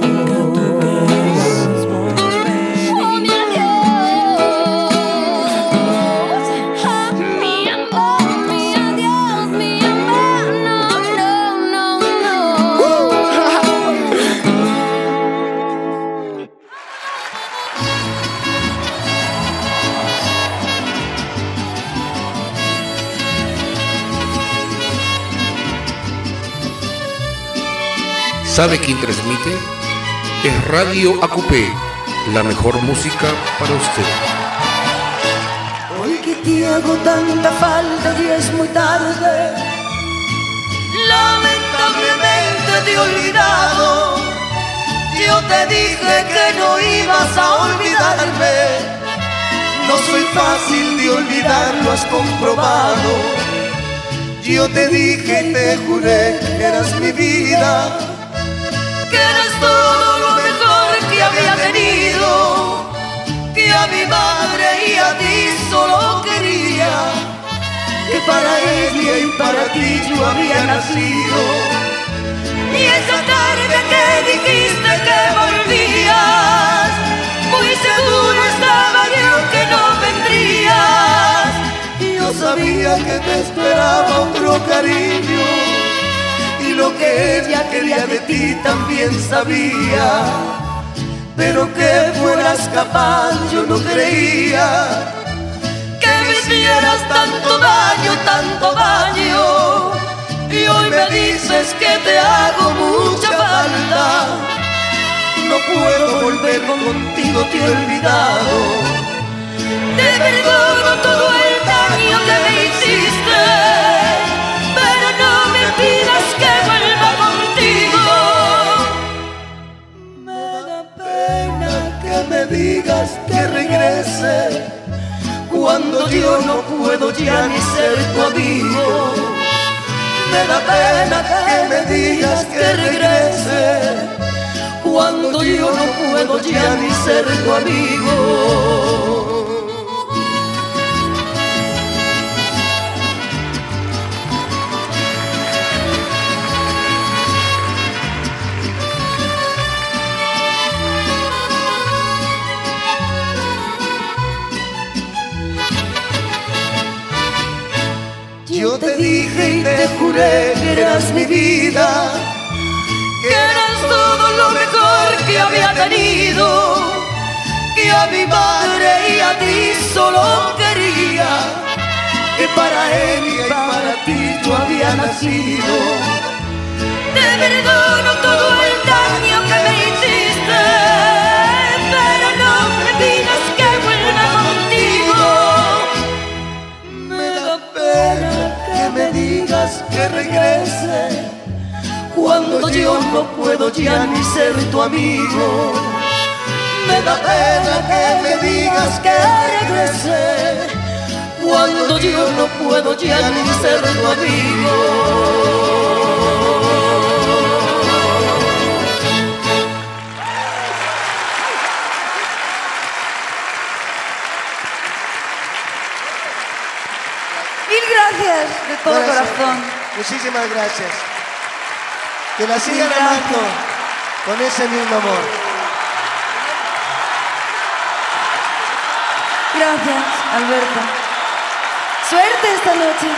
Mi amor, mi adiós, mi amor, no, no, no, no. ¿Sabe quién transmite? Es Radio A Q P, la mejor música para usted. Hoy que te hago tanta falta y es muy tarde, lamentablemente te he olvidado. Yo te dije que no ibas a olvidarme. No soy fácil de olvidar, lo has comprobado. Yo te dije y te juré que eras mi vida, que eras todo lo mejor que había tenido, que a mi madre y a ti solo quería, que para ella y para ti yo había nacido. Y esa tarde que dijiste que volvías, muy seguro estaba yo que no vendrías. Y yo sabía que te esperaba otro cariño, y lo que ella quería de ti también sabía, pero que fueras capaz yo no creía, que me hicieras tanto daño, tanto daño. Y hoy me dices que te hago mucha falta. No puedo volver contigo, te he olvidado. Te perdono todo el daño que me hiciste, pero no me pidas que vuelva contigo. Me da pena que me digas que regrese, cuando yo no puedo ya ni ser tu amigo. Me da pena que me digas que regrese, cuando yo no puedo ya ni ser tu amigo. Yo te dije y te juré que eras mi vida, que eras todo lo mejor que había tenido, que a mi madre y a ti solo quería, que para él y para ti yo había nacido. Te perdono todo el daño que me hiciste, me digas que regrese, cuando yo no puedo ya ni ser tu amigo. Me da pena que me digas que regrese, cuando yo no puedo ya ni ser tu amigo. Mil gracias de todo Gracias. corazón. Muchísimas gracias. Que la sigan amando con ese mismo amor. Gracias, Alberto. Suerte esta noche.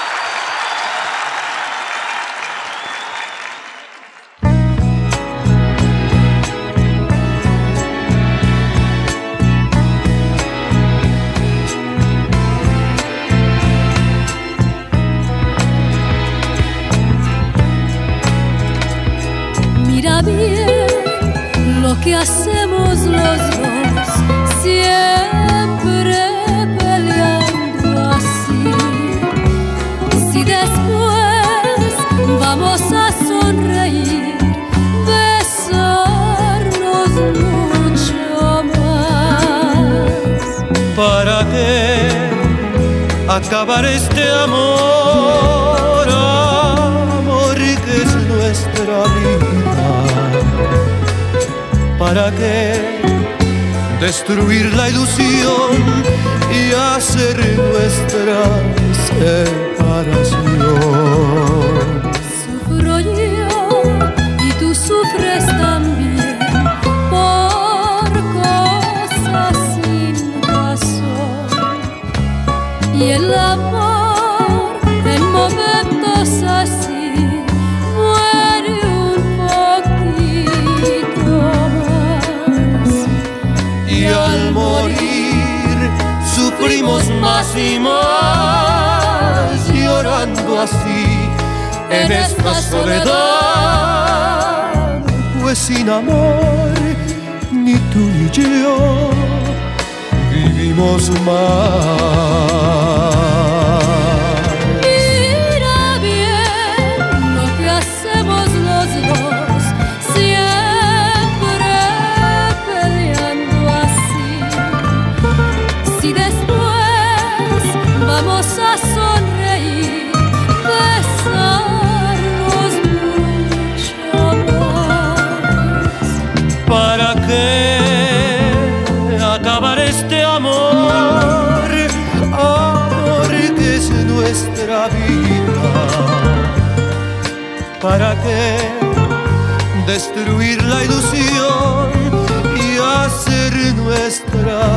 Mira bien lo que hacemos los dos, siempre peleando así. Si después vamos a sonreír, besarnos mucho más. ¿Para qué acabar este amor, amor que es nuestra vida? ¿Para qué destruir la ilusión y hacer nuestra separación? Sufro yo y tú sufres también por cosas sin razón. Y el amor en momentos así muere un poquito más. Y al morir sufrimos más y más, llorando así en esta soledad. Pues sin amor ni tú ni yo vivimos más. Mira bien lo que hacemos los dos, siempre peleando así. Si después vamos a sonreír, besarnos mucho más. ¿Para qué acabar este amor, amor que es nuestra vida? ¿Para qué destruir la ilusión y hacer nuestra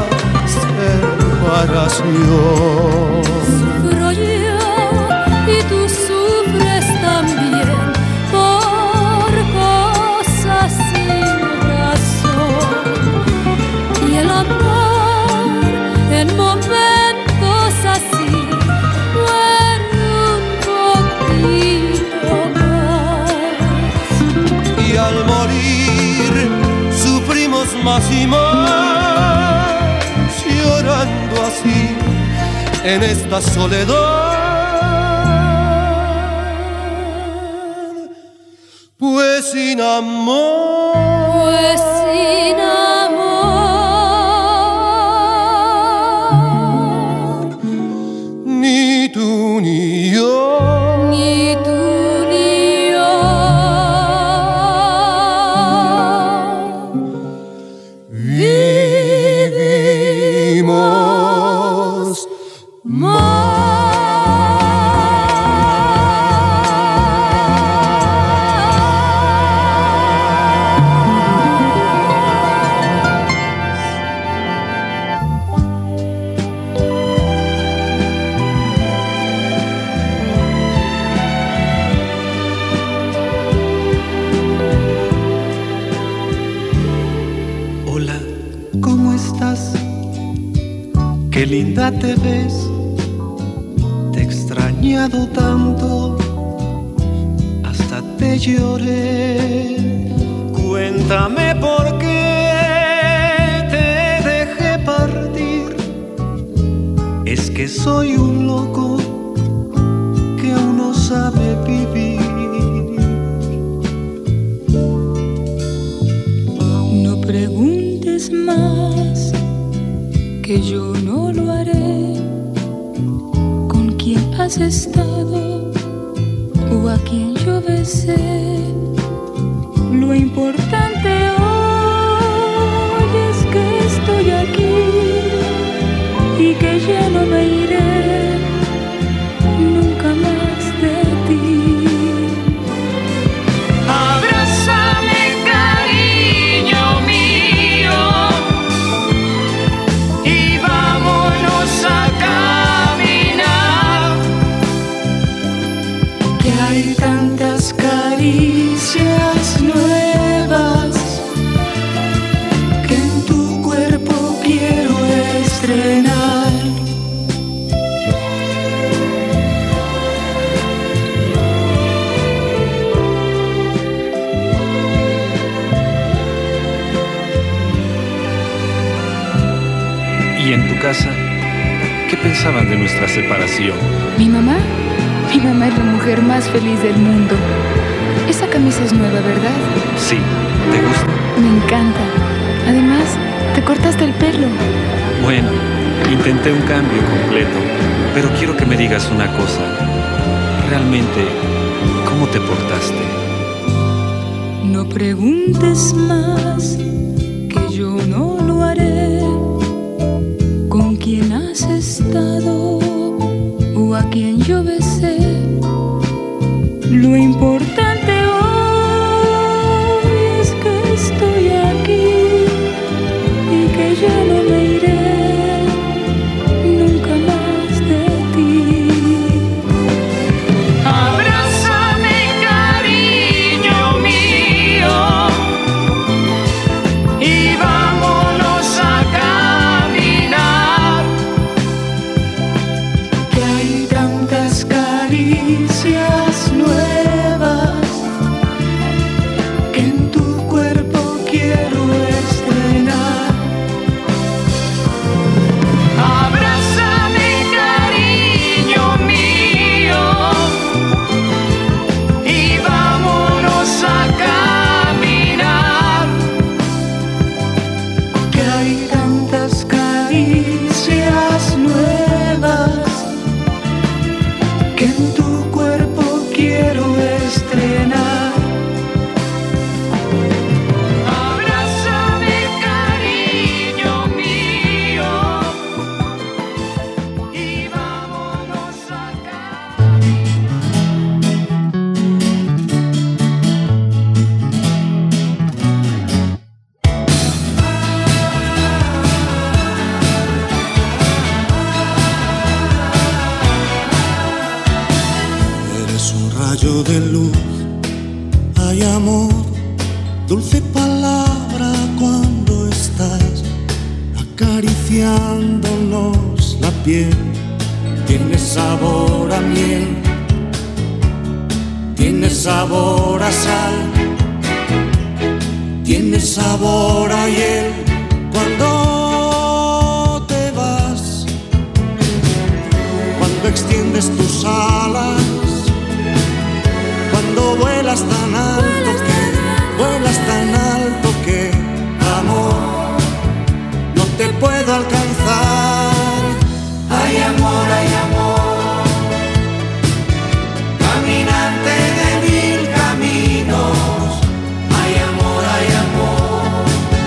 separación? Sufro yo y tú sufres también por cosas sin razón. Y el amor en momentos así muere un poquito más. Y al morir sufrimos más y más, llorando así en esta soledad. Pues sin amor, pues sin amor, ni tú ni yo, ni tú ni yo vivimos más. Hola, ¿cómo estás? Qué linda te ves. Te he extrañado tanto, hasta te lloré. Cuéntame por qué te dejé partir. Es que soy un loco que que yo no lo haré. Con quien has estado o a quien yo besé, lo importante hoy es que estoy aquí y que ya no me iré nunca más de ti. Abrázame, cariño mío, y vámonos a caminar. Que hay tantas caricias nuevas que en tu cuerpo quiero estrenar. ¿Y en tu casa qué pensaban de nuestra separación? ¿Mi mamá? Mi mamá es la mujer más feliz del mundo. Esa camisa es nueva, ¿verdad? Sí, ¿te gusta? Me encanta. Además, te cortaste el pelo. Bueno, intenté un cambio completo, pero quiero que me digas una cosa. Realmente, ¿cómo te portaste? No preguntes más, que yo no lo haré. Con quien has estado o a quien yo besé, lo importante hoy es que estoy aquí y que ya no me iré nunca más de ti. Abrázame, cariño mío, y vámonos a caminar. Que hay tantas caricias nuevas que en tu cuerpo quiero estrenar. Abrázame, cariño mío, y vámonos a caminar. Que hay tantas caricias nuevas que en tu cuerpo quiero estrenar. Abrázame, cariño mío, y vámonos a Eres un rayo de luz, hay amor, dulce palabra cuando estás acariciándonos la piel. Tienes sabor a miel, tienes sabor a sal, tienes sabor a hiel cuando te vas, cuando extiendes tus alas, cuando vuelas tan alto que, vuelas tan alto que, amor, no te puedo alcanzar. Hay amor, hay amor, caminante de mil caminos. Hay amor, hay amor,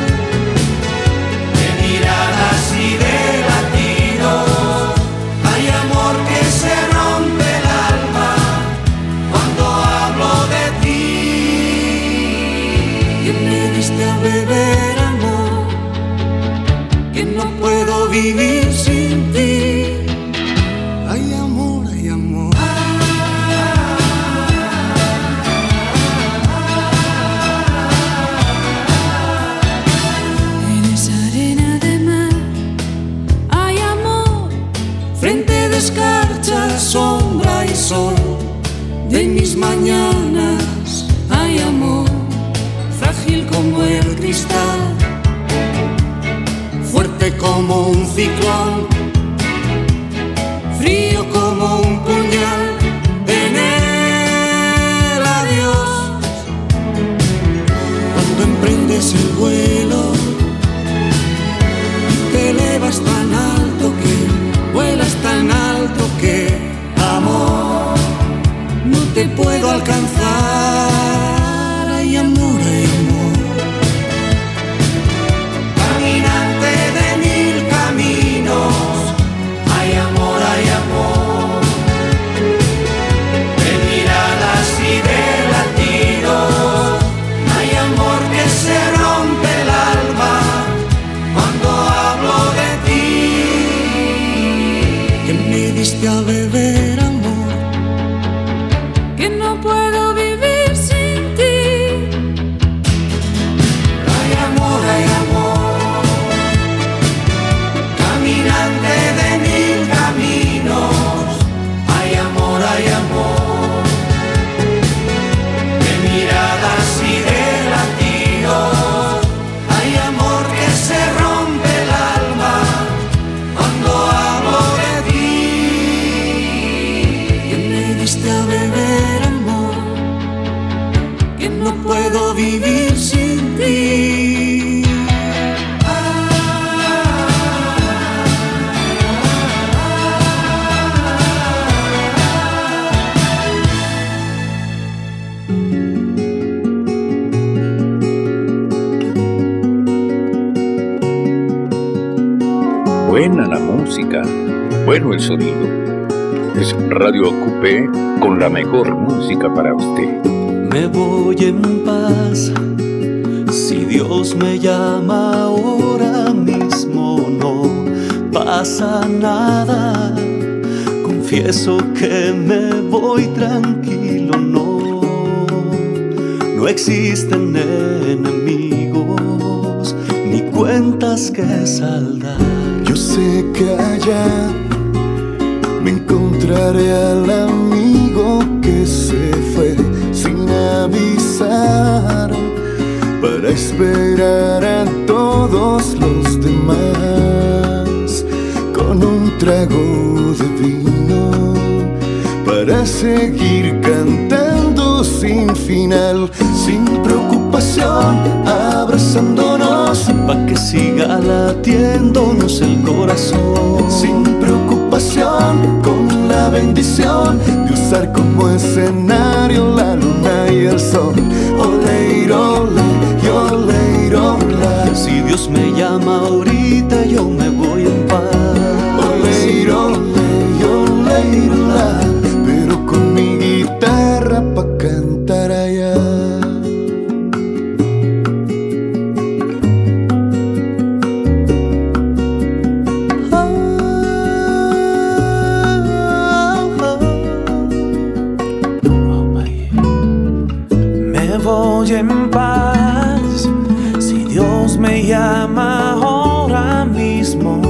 de miradas y de latidos. Hay amor que se rompe el alma cuando hablo de ti. Que me diste a beber amor, que no puedo vivir sin ti. Hay amor, hay amor. En esa arena de mar hay amor, Frente de escarcha, sombra y sol de mis mañanas. hay amor, Frágil como el cristal, fuerte como un ciclón, frío como un puñal en el adiós. Cuando emprendes el vuelo y te elevas tan alto, te puedo alcanzar. Ay, amor, ay, amor. Caminante de mil caminos. Ay, amor, ay, amor. De miradas y de latidos. Ay, amor, que se rompe el alma cuando hablo de ti. Que me diste a beber, amor, que no puedo vivir sin ti. ay, amor, ay, amor. Caminante de mil caminos. Ay, amor, ay, amor. De miradas y de latidos. Ay, amor, que se rompe el alma cuando hablo de ti. Que me diste a beber, amor, que no puedo vivir sin ti. Buena la música, bueno el sonido. Es Radio Ocupé con la mejor música para usted. Me voy en paz, si Dios me llama ahora mismo no pasa nada. Confieso que me voy tranquilo, no, no existen enemigos ni cuentas que saldar. Yo sé que allá me encontraré al amigo que se fue sin avisar para esperar a todos los demás con un trago de vino para seguir cantando sin final, sin preocupación, abrazándonos pa' que siga latiéndonos el corazón, sin preocupación, con la bendición de usar como escenario la luna y el sol. Ole, ole, ole, ole. Si Dios me llama ahorita yo me voy en paz. Ole, ole, ole, ole. Pero con mi guitarra pa' cantar allá. Voy en paz, si Dios me llama ahora mismo,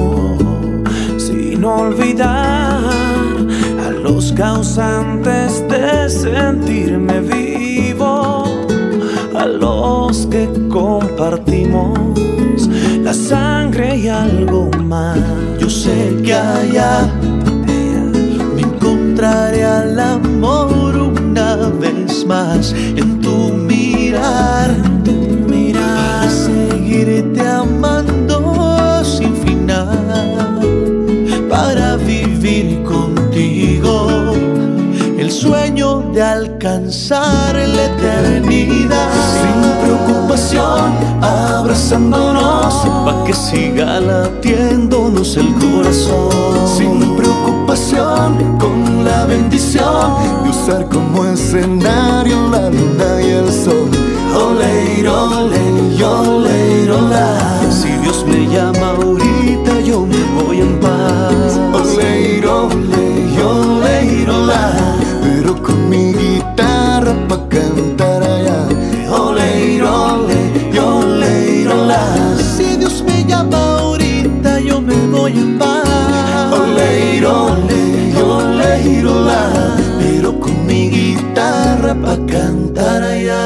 sin olvidar a los causantes de sentirme vivo, a los que compartimos la sangre y algo más. Yo sé que allá me encontraré al amor una vez más, en tu mirar, en tu mirar, a seguirte amando sin final, para vivir contigo el sueño de alcanzar la eternidad, sin preocupación, abrazándonos pa' que siga latiéndonos el corazón, sin preocupación, con la bendición de usar como escenario la luna y el sol. Ole, ole, ole, ole. Si Dios me llama ahorita yo me voy en paz. Ole, ole, ole, ole. Pero con mi guitarra pa' cantar allá. Ole, ole, ole, ole. Si Dios me llama ahorita yo me voy en paz. Ole, ole, ole, ole. Pero con mi guitarra pa' cantar allá.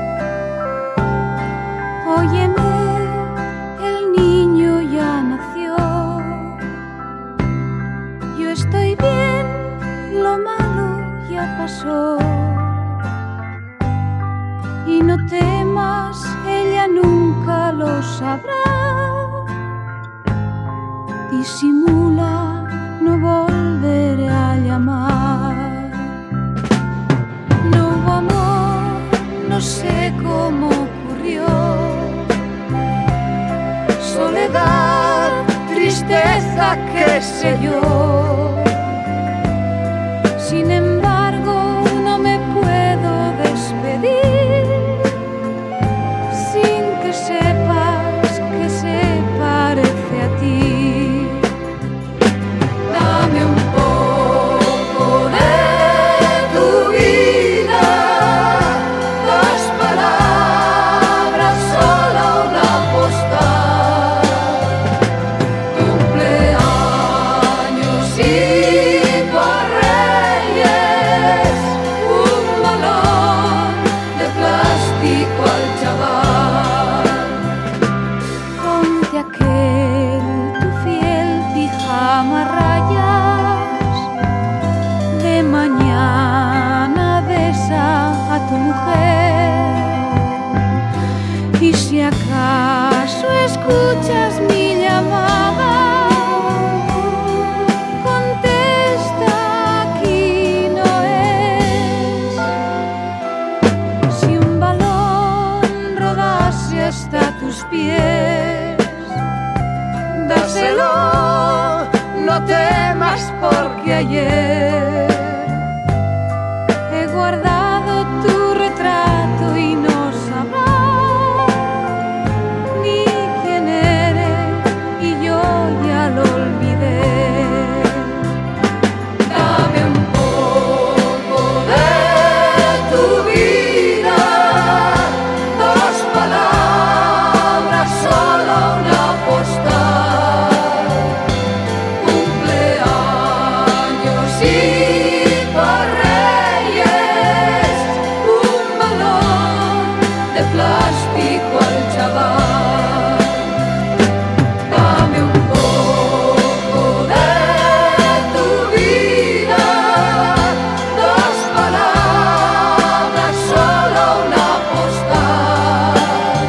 Óyeme, el niño ya nació. pasó. Y no temas, ella nunca lo sabrá. Disimula, no volveré a llamar. No hubo amor, no sé cómo ocurrió. Soledad, tristeza, qué sé yo. Sin embargo, no me puedo despedir sin que sepas que se parece a ti. Dame un poco de tu vida, dos palabras, solo una postal. Cumpleaños y por Reyes, un balón de plástico al chaval. Ponte aquel tu fiel pijama a rayas, de mañana besa a tu mujer. Y si acaso escuchas mi llamada, contesta, aquí no es. Si un balón rodase hasta tus pies, dáselo, no temas porque ayer he guardado tu retrato y no sabrá ni quién eres y yo ya lo olvidé. Dame un poco de tu vida, dos palabras, solo una postal. Cumpleaños y por Reyes, un balón de plástico al chaval. Dame un poco de tu vida, dos palabras, solo una postal.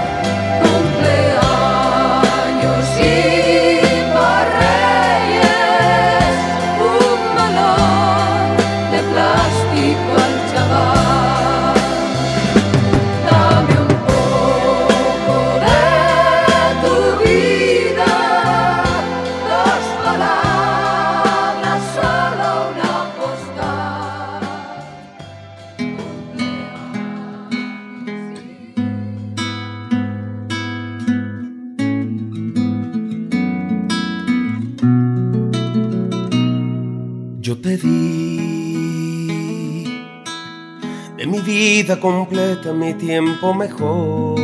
Cumpleaños y por Reyes, un balón de plástico al chaval. Dame un poco de tu vida, dos palabras, solo una postal. Yo te di de mi vida completa, mi tiempo mejor,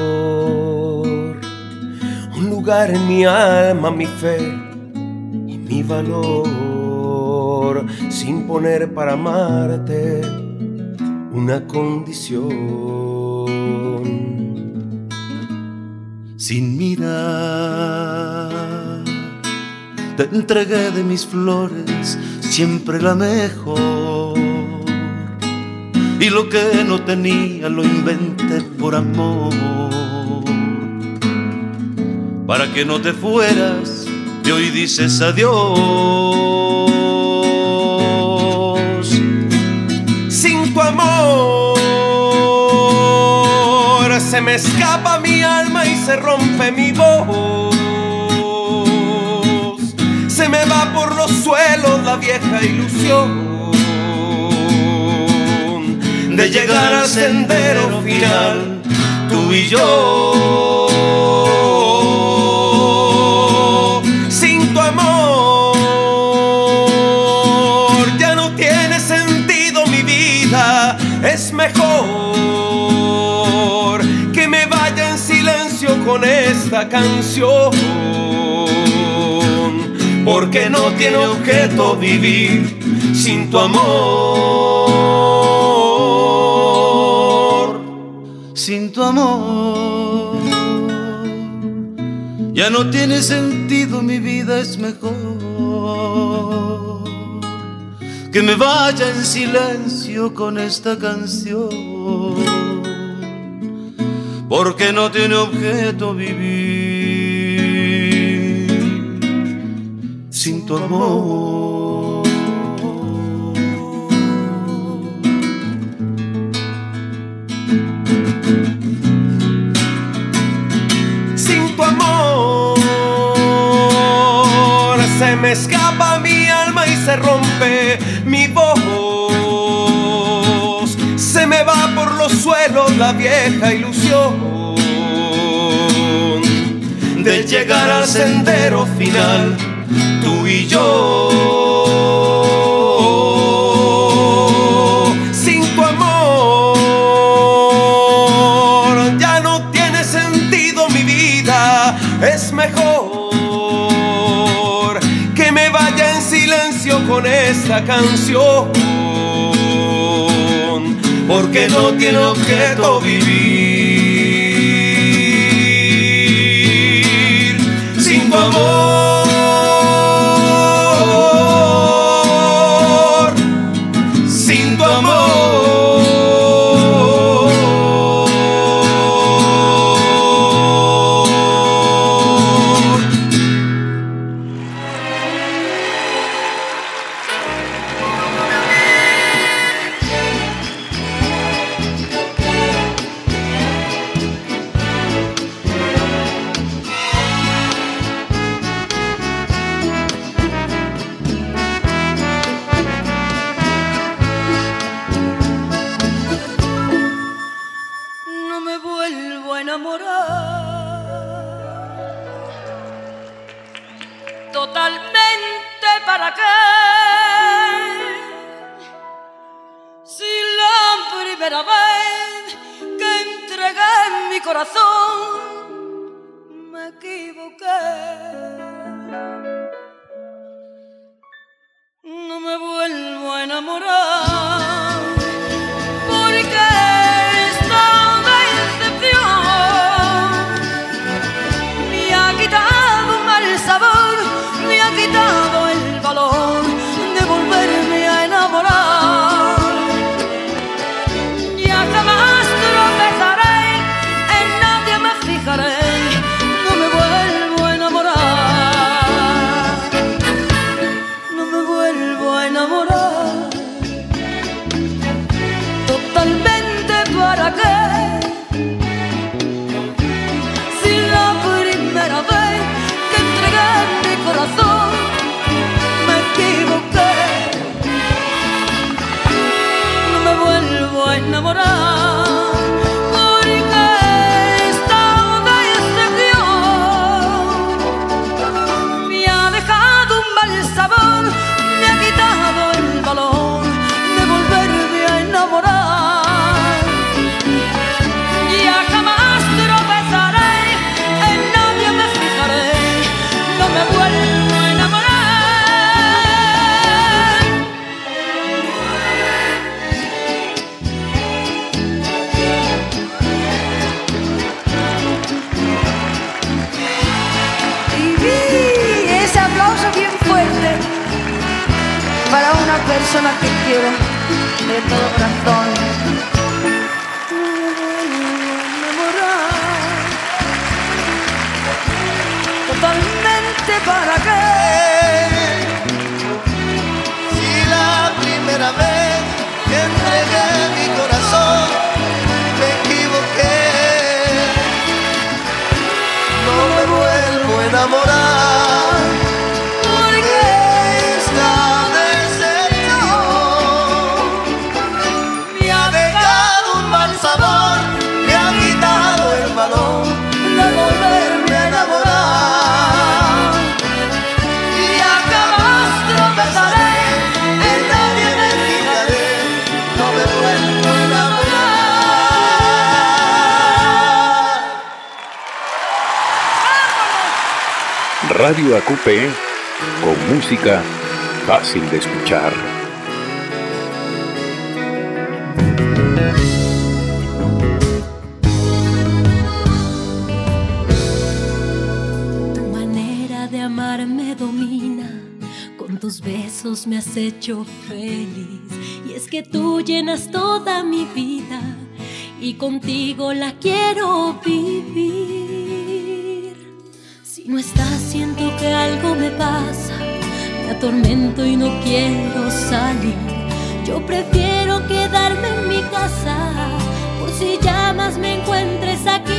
un lugar en mi alma, mi fe y mi valor, sin poner para amarte una condición. Sin mirar, te entregué de mis flores siempre la mejor, y lo que no tenía lo inventé por amor, para que no te fueras y hoy dices adiós. Sin tu amor se me escapa mi alma y se rompe mi voz. Se me va por los suelos la vieja ilusión de llegar al sendero final, tú y yo. Sin tu amor ya no tiene sentido mi vida, es mejor que me vaya en silencio con esta canción, porque no tiene objeto vivir sin tu amor. Sin tu amor ya no tiene sentido mi vida, es mejor que me vaya en silencio con esta canción, porque no tiene objeto vivir sin tu amor. Sin tu amor se me escapa mi alma y se rompe mi voz, se me va por los suelos la vieja ilusión de llegar al sendero final, tú y yo. Sin tu amor ya no tiene sentido mi vida, es mejor que me vaya en silencio con esta canción, porque no tiene objeto vivir sin tu amor, sin tu amor. Totalmente, ¿para qué? Si la primera vez que entregué mi corazón me equivoqué, no me vuelvo a enamorar, porque esta decepción me ha quitado un mal sabor, me ha quitado el valor de volverme a enamorar. Ya jamás tropezaré, en nadie me fijaré, no me vuelvo a enamorar, no me vuelvo a enamorar. Totalmente, ¿para qué? Si la primera vez que entregué mi corazón me equivoqué, no me vuelvo a enamorar, porque esta decepción me ha dejado un mal sabor, me ha quitado el valor de volverme a enamorar. Ya jamás tropezaré, en nadie me fijaré, no me vuelvo a enamorar. Y ese aplauso bien fuerte para una persona que quiero de todo corazón. Totalmente, ¿para qué? Si la primera vez que entregué mi corazón me equivoqué, no me vuelvo a enamorar, porque esta decepción me ha dejado un mal sabor, me ha quitado el valor de volverme a enamorar. Ya jamás tropezaré, en nadie me fijaré, no me vuelvo a enamorar. Radio A Q P con música fácil de escuchar. Tu manera de amar me domina, con tus besos me has hecho feliz, y es que tú llenas toda mi vida y contigo la quiero vivir. Si no estás siento que algo me pasa, me atormento y no quiero salir. Yo prefiero quedarme en mi casa, por si llamas me encuentres aquí.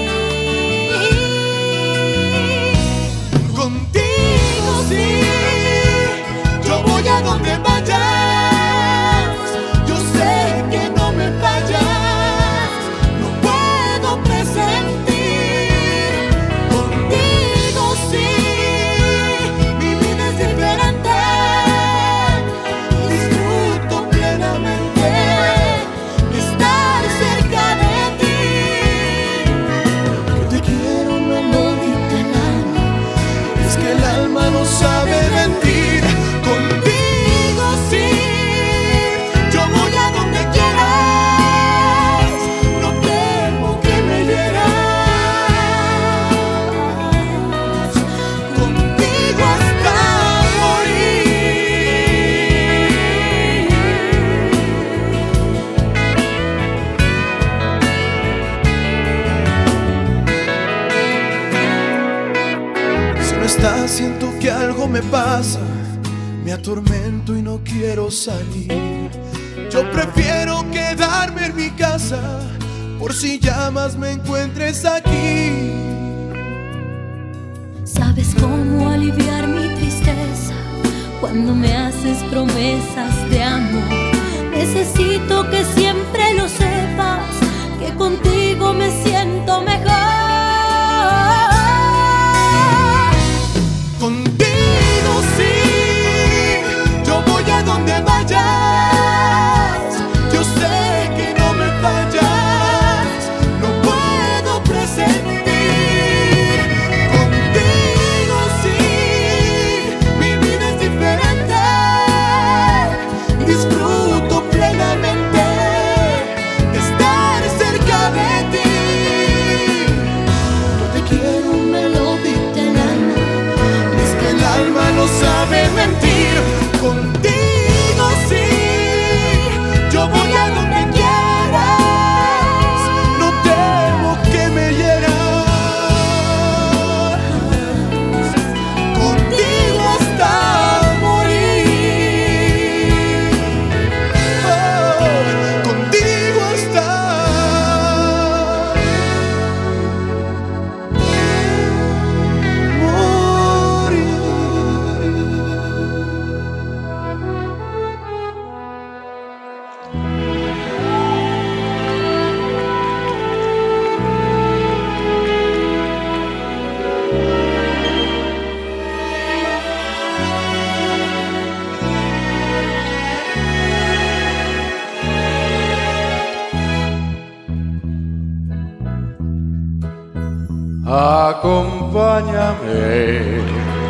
Contigo sí, yo voy a donde vayas. Yo sé que no me fallas, lo puedo presentir. Contigo sí, mi vida es diferente. Disfruto plenamente estar cerca de ti. Que te quiero, me lo dicta el alma. Es que el alma no sabe mentir. Contigo sí, yo voy a donde quieras. No temo que me hieras. Contigo hasta morir. Si no estás, siento que algo me pasa. Me atormento y no quiero salir. Yo prefiero quedarme en mi casa, por si llamas me encuentres aquí. Sabes cómo aliviar mi tristeza cuando me haces promesas de amor. Necesito que siempre lo sepas, que contigo me siento mejor. Contigo sí, yo voy a donde vayas. Yo sé que no me fallas, lo puedo presentir. Contigo sí, mi vida es diferente. Disfruto plenamente estar cerca de ti. Yo te quiero, me lo dicta el alma. Es que el alma no sabe mentir. Contigo sí, yo voy a donde quieras. No temo que me hieras. Contigo hasta morir. Oh, contigo hasta Acompáñame,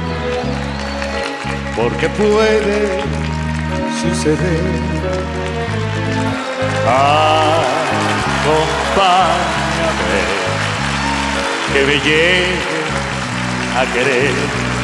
porque puede suceder. Acompáñame, que me llegue a querer.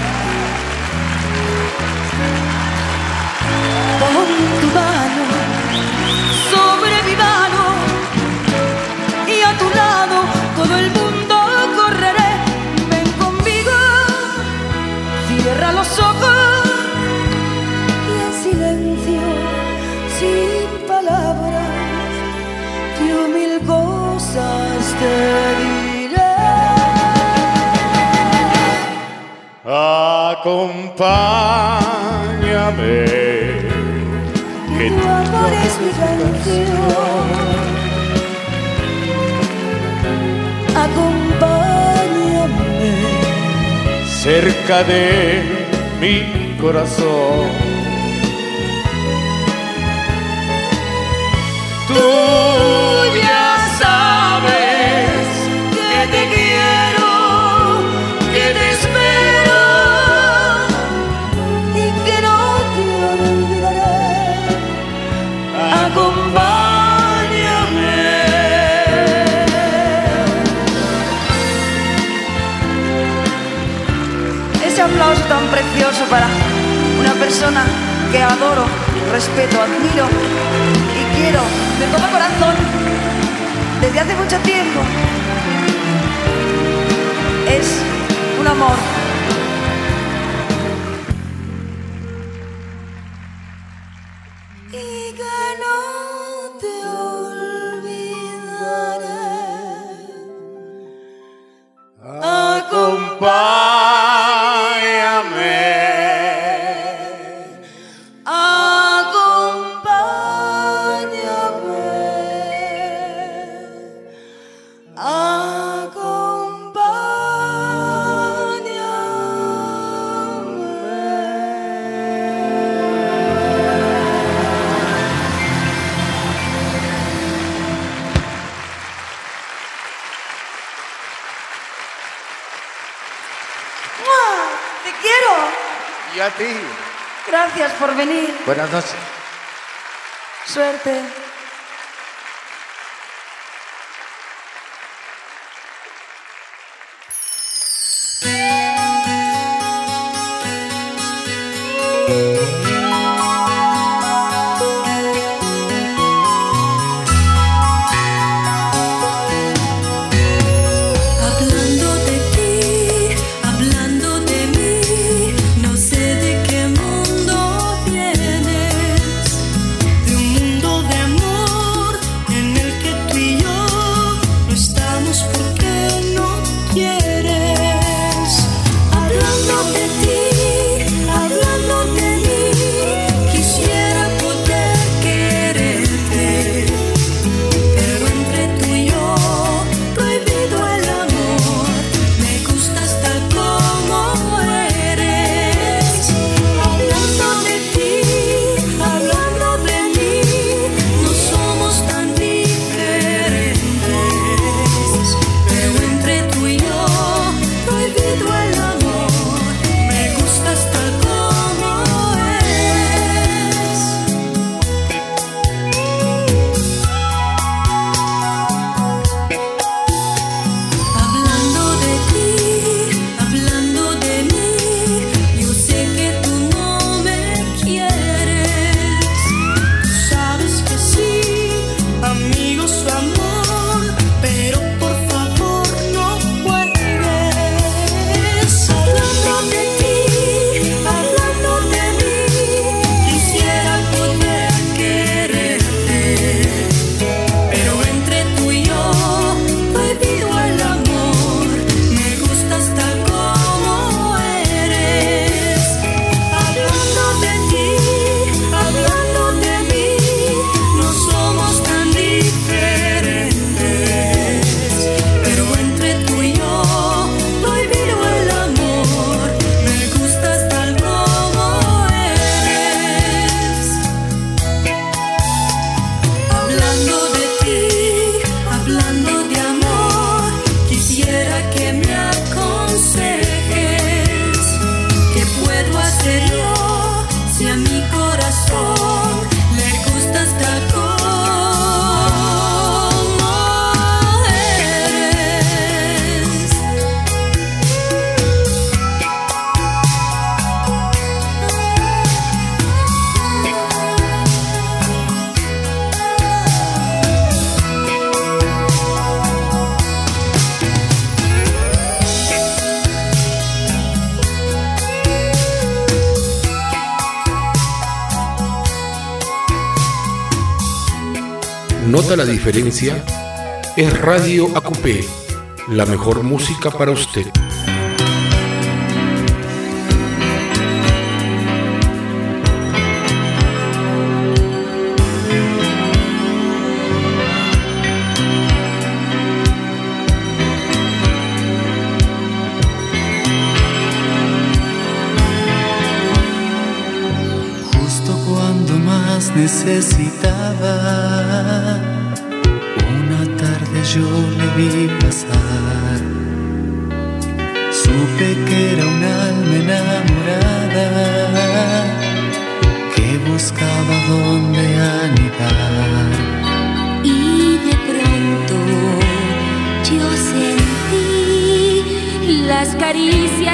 Pon tu mano sobre mi mano y a tu lado todo el mundo correré. Ven conmigo, cierra los ojos y en silencio, sin palabras, yo mil cosas te diré. Acompáñame, que tu amor es mi canción. Acompáñame cerca de mi corazón. Tú ya sabes que te quiero, que te espero y que no te olvidaré. Acompáñame. Ese aplauso tan precioso para una persona que adoro, respeto, admiro y quiero de todo corazón desde hace mucho tiempo. Es un amor. Y que no te olvidaré. Acompáñame. Y a ti. Gracias por venir. Buenas noches. Suerte. ¿Nota la diferencia? Es Radio A Q P, la mejor música para usted. Justo cuando más necesitaba, una tarde yo le vi pasar. Supe que era un alma enamorada que buscaba dónde anidar. Y de pronto yo sentí las caricias